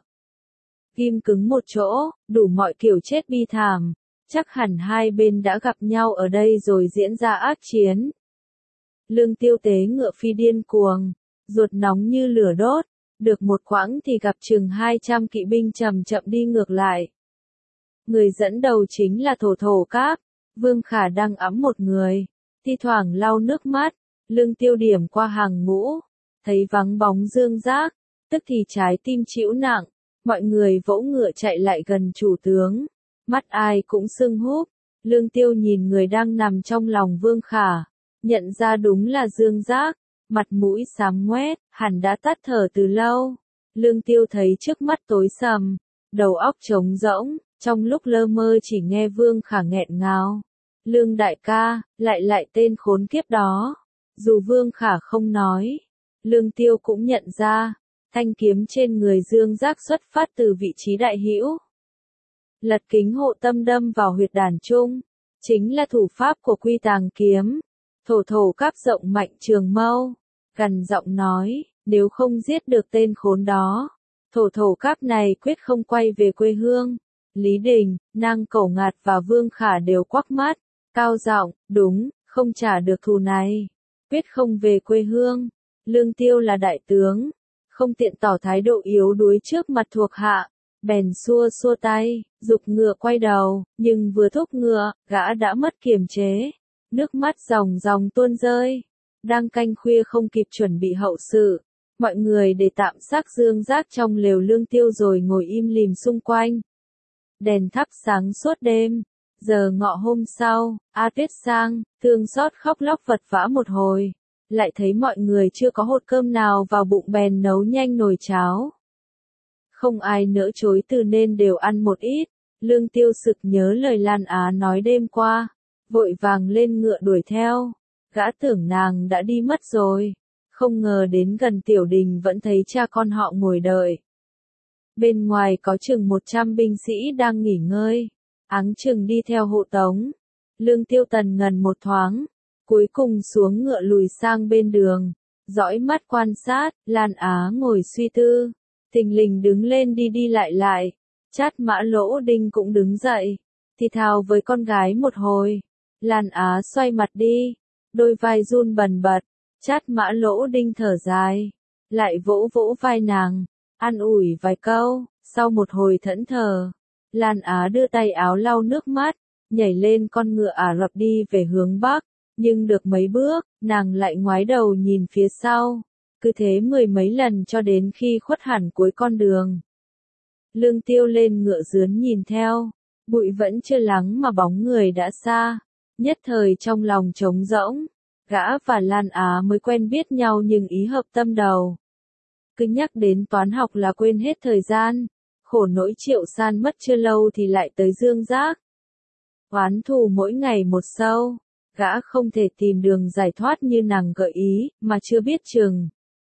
Ghim cứng một chỗ, đủ mọi kiểu chết bi thảm, chắc hẳn hai bên đã gặp nhau ở đây rồi diễn ra ác chiến. Lương Tiêu tế ngựa phi điên cuồng, ruột nóng như lửa đốt, được một quãng thì gặp chừng hai trăm kỵ binh chậm chậm đi ngược lại. Người dẫn đầu chính là Thổ Thổ Cáp, Vương Khả đang ẵm một người, thi thoảng lau nước mắt. Lương Tiêu điểm qua hàng ngũ, thấy vắng bóng Dương Giác, tức thì trái tim chịu nặng, mọi người vỗ ngựa chạy lại gần chủ tướng, mắt ai cũng sưng húp. Lương Tiêu nhìn người đang nằm trong lòng Vương Khả, nhận ra đúng là Dương Giác, mặt mũi xám ngoét, hẳn đã tắt thở từ lâu. Lương Tiêu thấy trước mắt tối sầm, đầu óc trống rỗng, trong lúc lơ mơ chỉ nghe Vương Khả nghẹn ngào. Lương đại ca, lại lại tên khốn kiếp đó. Dù Vương Khả không nói, Lương Tiêu cũng nhận ra, thanh kiếm trên người Dương Giác xuất phát từ vị trí đại hữu. Lật kính hộ tâm đâm vào huyệt đàn trung, chính là thủ pháp của Quy Tàng kiếm. Thổ Thổ Cáp rộng mạnh trường mâu, gằn giọng nói, nếu không giết được tên khốn đó, Thổ Thổ Cáp này quyết không quay về quê hương. Lý Đình, Nang Cẩu Ngạt và Vương Khả đều quắc mắt, cao giọng, đúng, không trả được thù này, quyết không về quê hương. Lương Tiêu là đại tướng, không tiện tỏ thái độ yếu đuối trước mặt thuộc hạ, bèn xua xua tay, giục ngựa quay đầu, nhưng vừa thúc ngựa, gã đã mất kiềm chế, nước mắt ròng ròng tuôn rơi. Đang canh khuya không kịp chuẩn bị hậu sự, mọi người để tạm xác Dương Giác trong lều Lương Tiêu rồi ngồi im lìm xung quanh. Đèn thắp sáng suốt đêm. Giờ ngọ hôm sau, A Tuyết sang, thương xót khóc lóc vật vã một hồi, lại thấy mọi người chưa có hột cơm nào vào bụng bèn nấu nhanh nồi cháo. Không ai nỡ chối từ nên đều ăn một ít. Lương Tiêu sực nhớ lời Lan Á nói đêm qua, vội vàng lên ngựa đuổi theo. Gã tưởng nàng đã đi mất rồi, không ngờ đến gần tiểu đình vẫn thấy cha con họ ngồi đợi. Bên ngoài có chừng một trăm binh sĩ đang nghỉ ngơi, áng chừng đi theo hộ tống. Lương Tiêu tần ngần một thoáng, cuối cùng xuống ngựa lùi sang bên đường, dõi mắt quan sát. Lan Á ngồi suy tư, thình lình đứng lên đi đi lại lại. Chát Mã Lỗ Đinh cũng đứng dậy, thì thào với con gái một hồi. Lan Á xoay mặt đi, đôi vai run bần bật. Chát Mã Lỗ Đinh thở dài, lại vỗ vỗ vai nàng, an ủi vài câu. Sau một hồi thẫn thờ, Lan Á đưa tay áo lau nước mắt, nhảy lên con ngựa Ả Rập đi về hướng bắc. Nhưng được mấy bước, nàng lại ngoái đầu nhìn phía sau. Cứ thế mười mấy lần cho đến khi khuất hẳn cuối con đường. Lương Tiêu lên ngựa dướn nhìn theo, bụi vẫn chưa lắng mà bóng người đã xa. Nhất thời trong lòng trống rỗng, gã và Lan Á mới quen biết nhau nhưng ý hợp tâm đầu. Cứ nhắc đến toán học là quên hết thời gian, khổ nỗi Triệu San mất chưa lâu thì lại tới Dương Giác. Oán thù mỗi ngày một sâu, gã không thể tìm đường giải thoát như nàng gợi ý, mà chưa biết chừng.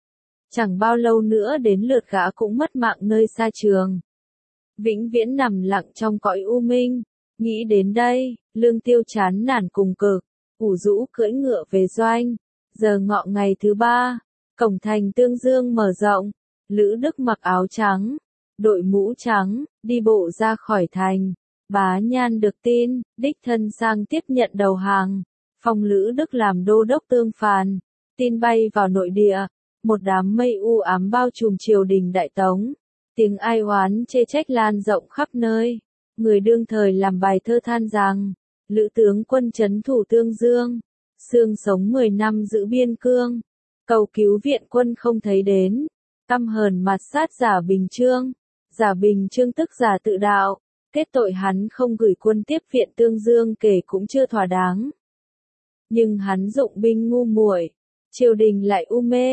Chẳng bao lâu nữa đến lượt gã cũng mất mạng nơi xa trường. Vĩnh viễn nằm lặng trong cõi u minh. Nghĩ đến đây, Lương Tiêu chán nản cùng cực, ủ rũ cưỡi ngựa về doanh. Giờ ngọ ngày thứ ba, cổng thành Tương Dương mở rộng, Lữ Đức mặc áo trắng, đội mũ trắng, đi bộ ra khỏi thành. Bá Nhan được tin, đích thân sang tiếp nhận đầu hàng. Phong Lữ Đức làm đô đốc Tương Phàn. Tin bay vào nội địa, một đám mây u ám bao trùm triều đình Đại Tống. Tiếng ai oán chê trách lan rộng khắp nơi. Người đương thời làm bài thơ than rằng, Lữ tướng quân trấn thủ Tương Dương, xương sống mười năm giữ biên cương, cầu cứu viện quân không thấy đến, căm hờn mặt sát giả Bình Chương, giả Bình Chương tức giả tự đạo, kết tội hắn không gửi quân tiếp viện Tương Dương kể cũng chưa thỏa đáng. Nhưng hắn dụng binh ngu muội, triều đình lại u mê,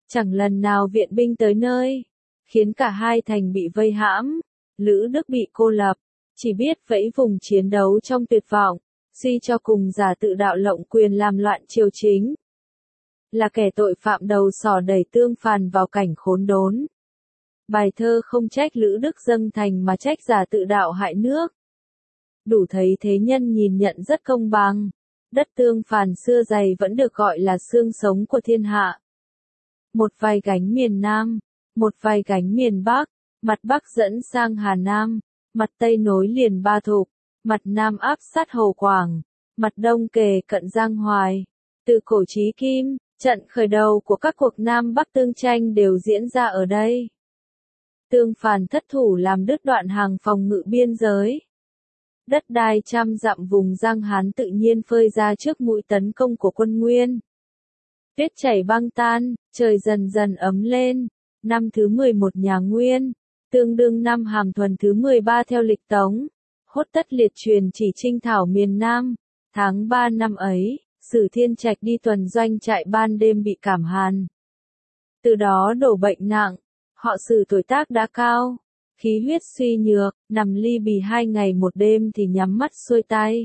chẳng lần nào viện binh tới nơi, khiến cả hai thành bị vây hãm, Lữ Đức bị cô lập, chỉ biết vẫy vùng chiến đấu trong tuyệt vọng, suy cho cùng giả tự đạo lộng quyền làm loạn triều chính. Là kẻ tội phạm đầu sỏ đẩy Tương Phàn vào cảnh khốn đốn. Bài thơ không trách Lữ Đức dâng thành mà trách giả tự đạo hại nước. Đủ thấy thế nhân nhìn nhận rất công bằng. Đất Tương Phàn xưa dày vẫn được gọi là xương sống của thiên hạ. Một vài gánh miền Nam, một vài gánh miền Bắc, mặt Bắc dẫn sang Hà Nam, mặt Tây nối liền Ba Thục, mặt Nam áp sát Hồ Quảng, mặt Đông kề cận Giang Hoài. Từ cổ chí kim, trận khởi đầu của các cuộc Nam Bắc tương tranh đều diễn ra ở đây. Tương Phàn thất thủ làm đứt đoạn hàng phòng ngự biên giới. Đất đai trăm dặm vùng Giang Hán tự nhiên phơi ra trước mũi tấn công của quân Nguyên. Tuyết chảy băng tan, trời dần dần ấm lên. Năm thứ mười một nhà Nguyên, tương đương năm Hàm Thuần thứ mười ba theo lịch Tống, Hốt Tất liệt truyền chỉ chinh thảo miền Nam. Tháng ba năm ấy, Sử Thiên Trạch đi tuần doanh trại ban đêm bị cảm hàn. Từ đó đổ bệnh nặng, họ Sử tuổi tác đã cao, khí huyết suy nhược, nằm ly bì hai ngày một đêm thì nhắm mắt xuôi tay.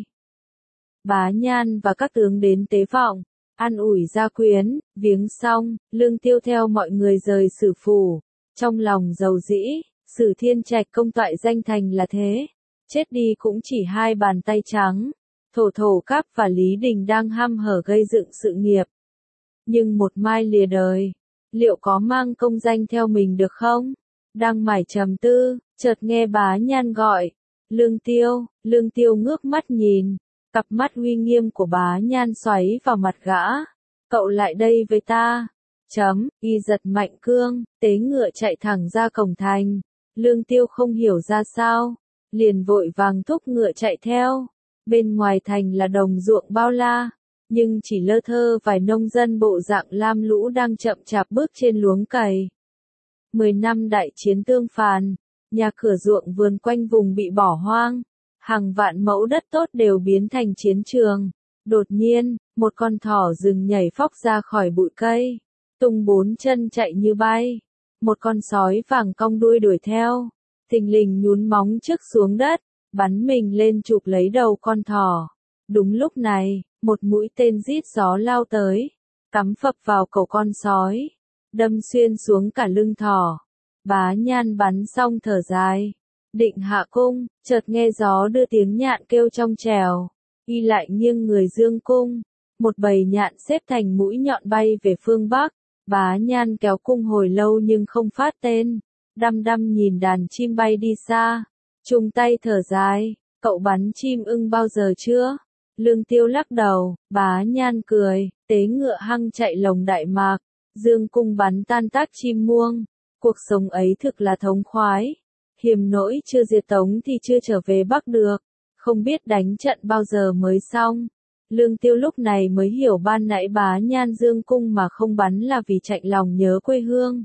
Bá Nhan và các tướng đến tế vọng, an ủi gia quyến, viếng xong, Lương Tiêu theo mọi người rời Sử phủ, trong lòng dầu dĩ, Sử Thiên Trạch công toại danh thành là thế, chết đi cũng chỉ hai bàn tay trắng. Thổ Thổ Cáp và Lý Đình đang hăm hở gây dựng sự nghiệp. Nhưng một mai lìa đời, liệu có mang công danh theo mình được không? Đang mải trầm tư, chợt nghe Bá Nhan gọi. Lương Tiêu, Lương Tiêu ngước mắt nhìn, cặp mắt uy nghiêm của Bá Nhan xoáy vào mặt gã. Cậu lại đây với ta. Chấm, y giật mạnh cương, tế ngựa chạy thẳng ra cổng thành. Lương Tiêu không hiểu ra sao, liền vội vàng thúc ngựa chạy theo. Bên ngoài thành là đồng ruộng bao la, nhưng chỉ lơ thơ vài nông dân bộ dạng lam lũ đang chậm chạp bước trên luống cày. Mười năm đại chiến Tương Phàn, nhà cửa ruộng vườn quanh vùng bị bỏ hoang, hàng vạn mẫu đất tốt đều biến thành chiến trường. Đột nhiên, một con thỏ rừng nhảy phóc ra khỏi bụi cây, tung bốn chân chạy như bay. Một con sói vàng cong đuôi đuổi theo, thình lình nhún móng trước xuống đất, bắn mình lên chụp lấy đầu con thỏ. Đúng lúc này, một mũi tên rít gió lao tới, cắm phập vào cổ con sói, đâm xuyên xuống cả lưng thỏ. Bá Nhan bắn xong thở dài, định hạ cung, chợt nghe gió đưa tiếng nhạn kêu trong trèo, y lại nghiêng người dương cung, một bầy nhạn xếp thành mũi nhọn bay về phương Bắc. Bá Nhan kéo cung hồi lâu nhưng không phát tên, đăm đăm nhìn đàn chim bay đi xa. Chung tay thở dài, cậu bắn chim ưng bao giờ chưa? Lương Tiêu lắc đầu, Bá Nhan cười, tế ngựa hăng chạy lồng Đại Mạc, dương cung bắn tan tác chim muông. Cuộc sống ấy thực là thống khoái. Hiềm nỗi chưa diệt Tống thì chưa trở về Bắc được, không biết đánh trận bao giờ mới xong. Lương Tiêu lúc này mới hiểu ban nãy Bá Nhan dương cung mà không bắn là vì chạnh lòng nhớ quê hương.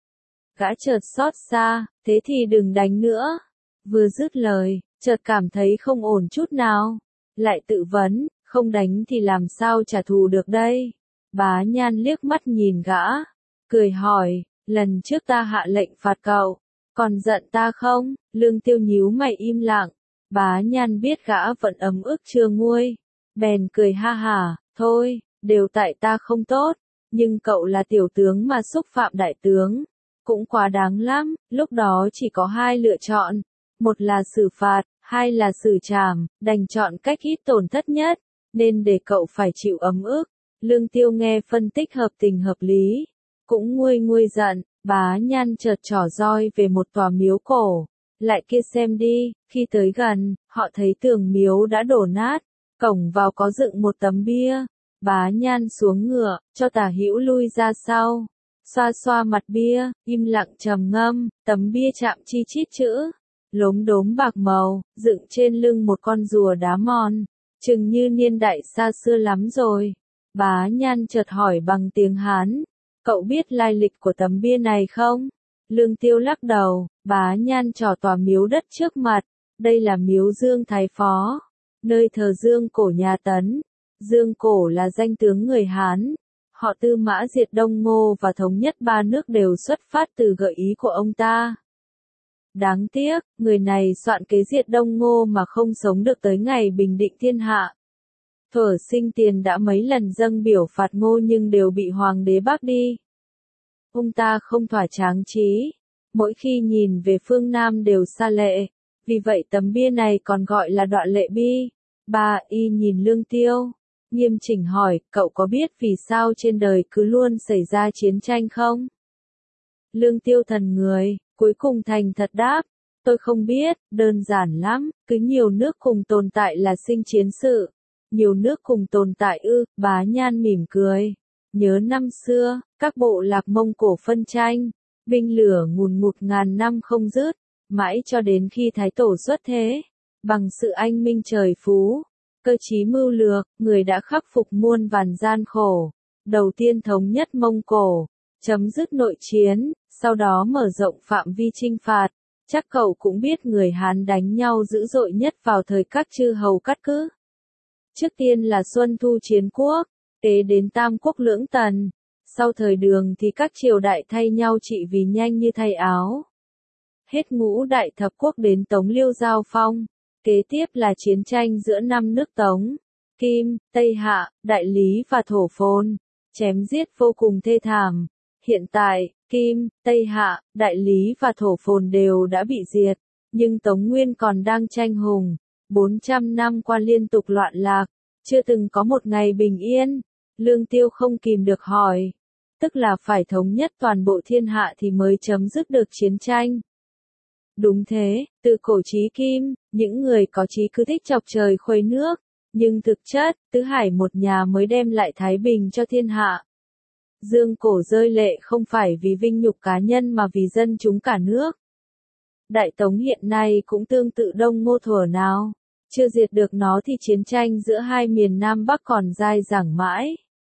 Gã chợt xót xa, thế thì đừng đánh nữa. Vừa dứt lời, chợt cảm thấy không ổn chút nào. Lại tự vấn, không đánh thì làm sao trả thù được đây? Bá Nhan liếc mắt nhìn gã, cười hỏi, lần trước ta hạ lệnh phạt cậu, còn giận ta không? Lương Tiêu nhíu mày im lặng. Bá Nhan biết gã vẫn ấm ức chưa nguôi, bèn cười ha hả, thôi, đều tại ta không tốt, nhưng cậu là tiểu tướng mà xúc phạm đại tướng, cũng quá đáng lắm. Lúc đó chỉ có hai lựa chọn, một là xử phạt, hai là xử trảm, đành chọn cách ít tổn thất nhất, nên để cậu phải chịu ấm ức. Lương Tiêu nghe phân tích hợp tình hợp lý, cũng nguôi nguôi giận. Bá Nhan chợt trỏ roi về một tòa miếu cổ, lại kia xem đi. Khi tới gần, họ thấy tường miếu đã đổ nát, cổng vào có dựng một tấm bia. Bá Nhan xuống ngựa, cho Tả Hữu lui ra sau, xoa xoa mặt bia, im lặng trầm ngâm. Tấm bia chạm chi chít chữ, lốm đốm bạc màu, dựng trên lưng một con rùa đá mòn, chừng như niên đại xa xưa lắm rồi. Bá Nhan chợt hỏi bằng tiếng Hán, cậu biết lai lịch của tấm bia này không? Lương Tiêu lắc đầu. Bá Nhan trỏ tòa miếu đất trước mặt, đây là miếu Dương Thái Phó, nơi thờ Dương Cổ nhà Tấn. Dương Cổ là danh tướng người Hán, Họ Tư Mã diệt Đông Ngô và thống nhất ba nước đều xuất phát từ gợi ý của ông ta. Đáng tiếc, người này soạn kế diệt Đông Ngô mà không sống được tới ngày bình định thiên hạ. Thuở sinh tiền đã mấy lần dâng biểu phạt Ngô nhưng đều bị hoàng đế bác đi. Ông ta không thỏa tráng trí, mỗi khi nhìn về phương Nam đều xa lệ, vì vậy tấm bia này còn gọi là Đoạn Lệ Bi. Ba y nhìn Lương Tiêu, nghiêm chỉnh hỏi, cậu có biết vì sao trên đời cứ luôn xảy ra chiến tranh không? Lương Tiêu thần người, cuối cùng thành thật đáp, tôi không biết, đơn giản lắm, cứ nhiều nước cùng tồn tại là sinh chiến sự. Nhiều nước cùng tồn tại ư, Bá Nhan mỉm cười. Nhớ năm xưa, các bộ lạc Mông Cổ phân tranh, binh lửa ngùn ngụt ngàn năm không dứt, mãi cho đến khi Thái Tổ xuất thế. Bằng sự anh minh trời phú, cơ trí mưu lược, người đã khắc phục muôn vàn gian khổ. Đầu tiên thống nhất Mông Cổ, chấm dứt nội chiến, sau đó mở rộng phạm vi chinh phạt. Chắc cậu cũng biết người Hán đánh nhau dữ dội nhất vào thời các chư hầu cát cứ. Trước tiên là Xuân Thu Chiến Quốc, kế đến Tam Quốc Lưỡng Tần, sau thời Đường thì các triều đại thay nhau trị vì nhanh như thay áo. Hết Ngũ Đại Thập Quốc đến Tống Liêu Giao Phong, kế tiếp là chiến tranh giữa năm nước Tống, Kim, Tây Hạ, Đại Lý và Thổ Phồn, chém giết vô cùng thê thảm. Hiện tại, Kim, Tây Hạ, Đại Lý và Thổ Phồn đều đã bị diệt, nhưng Tống Nguyên còn đang tranh hùng. bốn trăm năm qua liên tục loạn lạc, chưa từng có một ngày bình yên. Lương Tiêu không kìm được hỏi, tức là phải thống nhất toàn bộ thiên hạ thì mới chấm dứt được chiến tranh. Đúng thế, từ cổ chí kim, những người có chí cứ thích chọc trời khuấy nước, nhưng thực chất, tứ hải một nhà mới đem lại thái bình cho thiên hạ. Dương Cổ rơi lệ không phải vì vinh nhục cá nhân mà vì dân chúng cả nước. Đại Tống hiện nay cũng tương tự Đông Ngô thuở nào. Chưa diệt được nó thì chiến tranh giữa hai miền Nam Bắc còn dai dẳng mãi.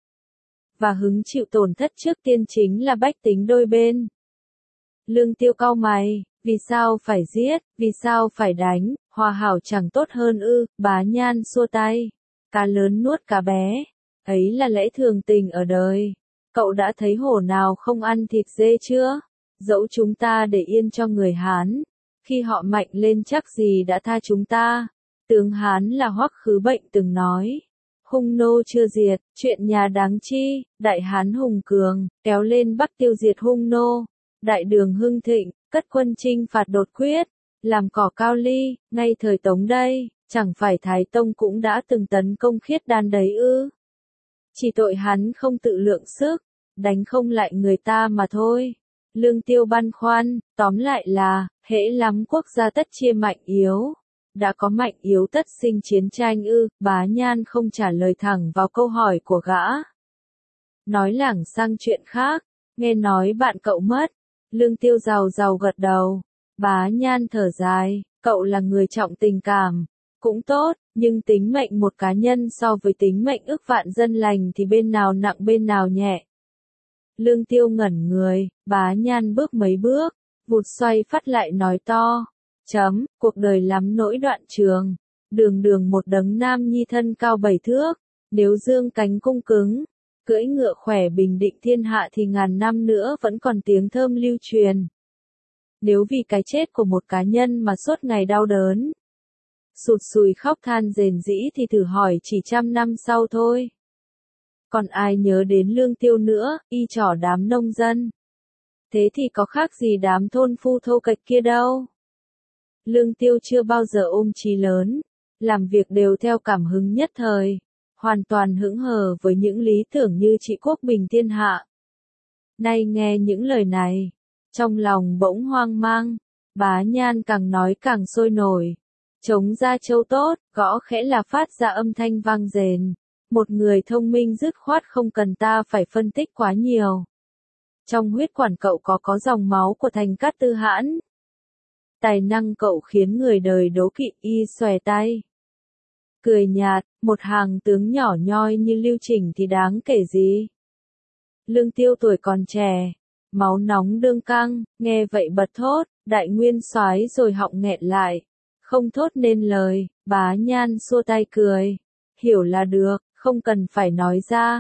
Và hứng chịu tổn thất trước tiên chính là bách tính đôi bên. Lương Tiêu cau mày, vì sao phải giết, vì sao phải đánh, hòa hảo chẳng tốt hơn ư? Bá Nhan xua tay, cá lớn nuốt cá bé, ấy là lẽ thường tình ở đời. Cậu đã thấy hổ nào không ăn thịt dê chưa? Dẫu chúng ta để yên cho người Hán, khi họ mạnh lên chắc gì đã tha chúng ta. Tướng Hán là Hoắc Khứ Bệnh từng nói, hung nô chưa diệt, chuyện nhà đáng chi. Đại Hán hùng cường, kéo lên Bắc tiêu diệt hung nô. Đại Đường hưng thịnh, cất quân chinh phạt đột quyết, làm cỏ cao ly. Ngay thời Tống đây, chẳng phải Thái Tông cũng đã từng tấn công Khiết Đan đấy ư? Chỉ tội hắn không tự lượng sức, đánh không lại người ta mà thôi. Lương Tiêu băn khoăn, tóm lại là, hễ lắm quốc gia tất chia mạnh yếu. Đã có mạnh yếu tất sinh chiến tranh ư? Bá Nhan không trả lời thẳng vào câu hỏi của gã. Nói lảng sang chuyện khác, nghe nói bạn cậu mất. Lương Tiêu giàu giàu gật đầu. Bá Nhan thở dài, cậu là người trọng tình cảm. Cũng tốt, nhưng tính mệnh một cá nhân so với tính mệnh ức vạn dân lành thì bên nào nặng bên nào nhẹ. Lương Tiêu ngẩn người, Bá Nhan bước mấy bước, vụt xoay phát lại nói to. Chấm, cuộc đời lắm nỗi đoạn trường, đường đường một đấng nam nhi thân cao bảy thước, nếu dương cánh cung cứng, cưỡi ngựa khỏe bình định thiên hạ thì ngàn năm nữa vẫn còn tiếng thơm lưu truyền. Nếu vì cái chết của một cá nhân mà suốt ngày đau đớn, sụt sùi khóc than rền rĩ thì thử hỏi chỉ trăm năm sau thôi. Còn ai nhớ đến Lương Tiêu nữa, y trỏ đám nông dân. Thế thì có khác gì đám thôn phu thô kệch kia đâu. Lương Tiêu chưa bao giờ ôm chí lớn, làm việc đều theo cảm hứng nhất thời, hoàn toàn hững hờ với những lý tưởng như trị quốc bình thiên hạ. Nay nghe những lời này, trong lòng bỗng hoang mang, Bá Nhan càng nói càng sôi nổi. Chống ra châu tốt, gõ khẽ là phát ra âm thanh vang rền. Một người thông minh dứt khoát không cần ta phải phân tích quá nhiều. Trong huyết quản cậu có có dòng máu của Thành Cát Tư Hãn. Tài năng cậu khiến người đời đố kỵ. Y xòe tay, cười nhạt, một hàng tướng nhỏ nhoi như Lưu Trình thì đáng kể gì. Lương Tiêu tuổi còn trẻ, máu nóng đương căng, nghe vậy bật thốt, đại nguyên soái rồi họng nghẹn lại, không thốt nên lời. Bá Nhan xua tay cười, hiểu là được, không cần phải nói ra.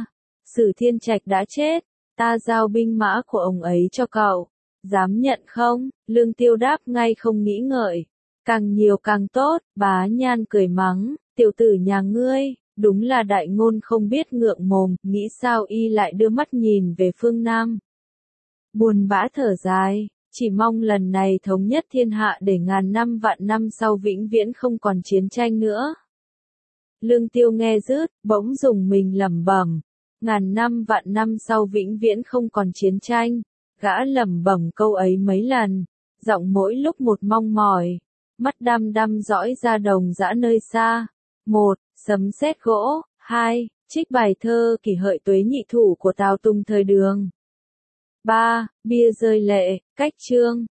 Sử Thiên Trạch đã chết, ta giao binh mã của ông ấy cho cậu. Dám nhận không? Lương Tiêu đáp ngay không nghĩ ngợi. Càng nhiều càng tốt, Bá Nhan cười mắng, tiểu tử nhà ngươi, đúng là đại ngôn không biết ngượng mồm, nghĩ sao y lại đưa mắt nhìn về phương Nam. Buồn bã thở dài, chỉ mong lần này thống nhất thiên hạ để ngàn năm vạn năm sau vĩnh viễn không còn chiến tranh nữa. Lương Tiêu nghe dứt, bỗng dùng mình lẩm bẩm, ngàn năm vạn năm sau vĩnh viễn không còn chiến tranh, gã lẩm bẩm câu ấy mấy lần, giọng mỗi lúc một mong mỏi, mắt đăm đăm dõi ra đồng dã nơi xa. Một, sấm sét gỗ, hai, trích bài thơ kỷ hợi tuế nhị thủ của Tào Tùng thời Đường. Ba, bia rơi lệ, cách chương.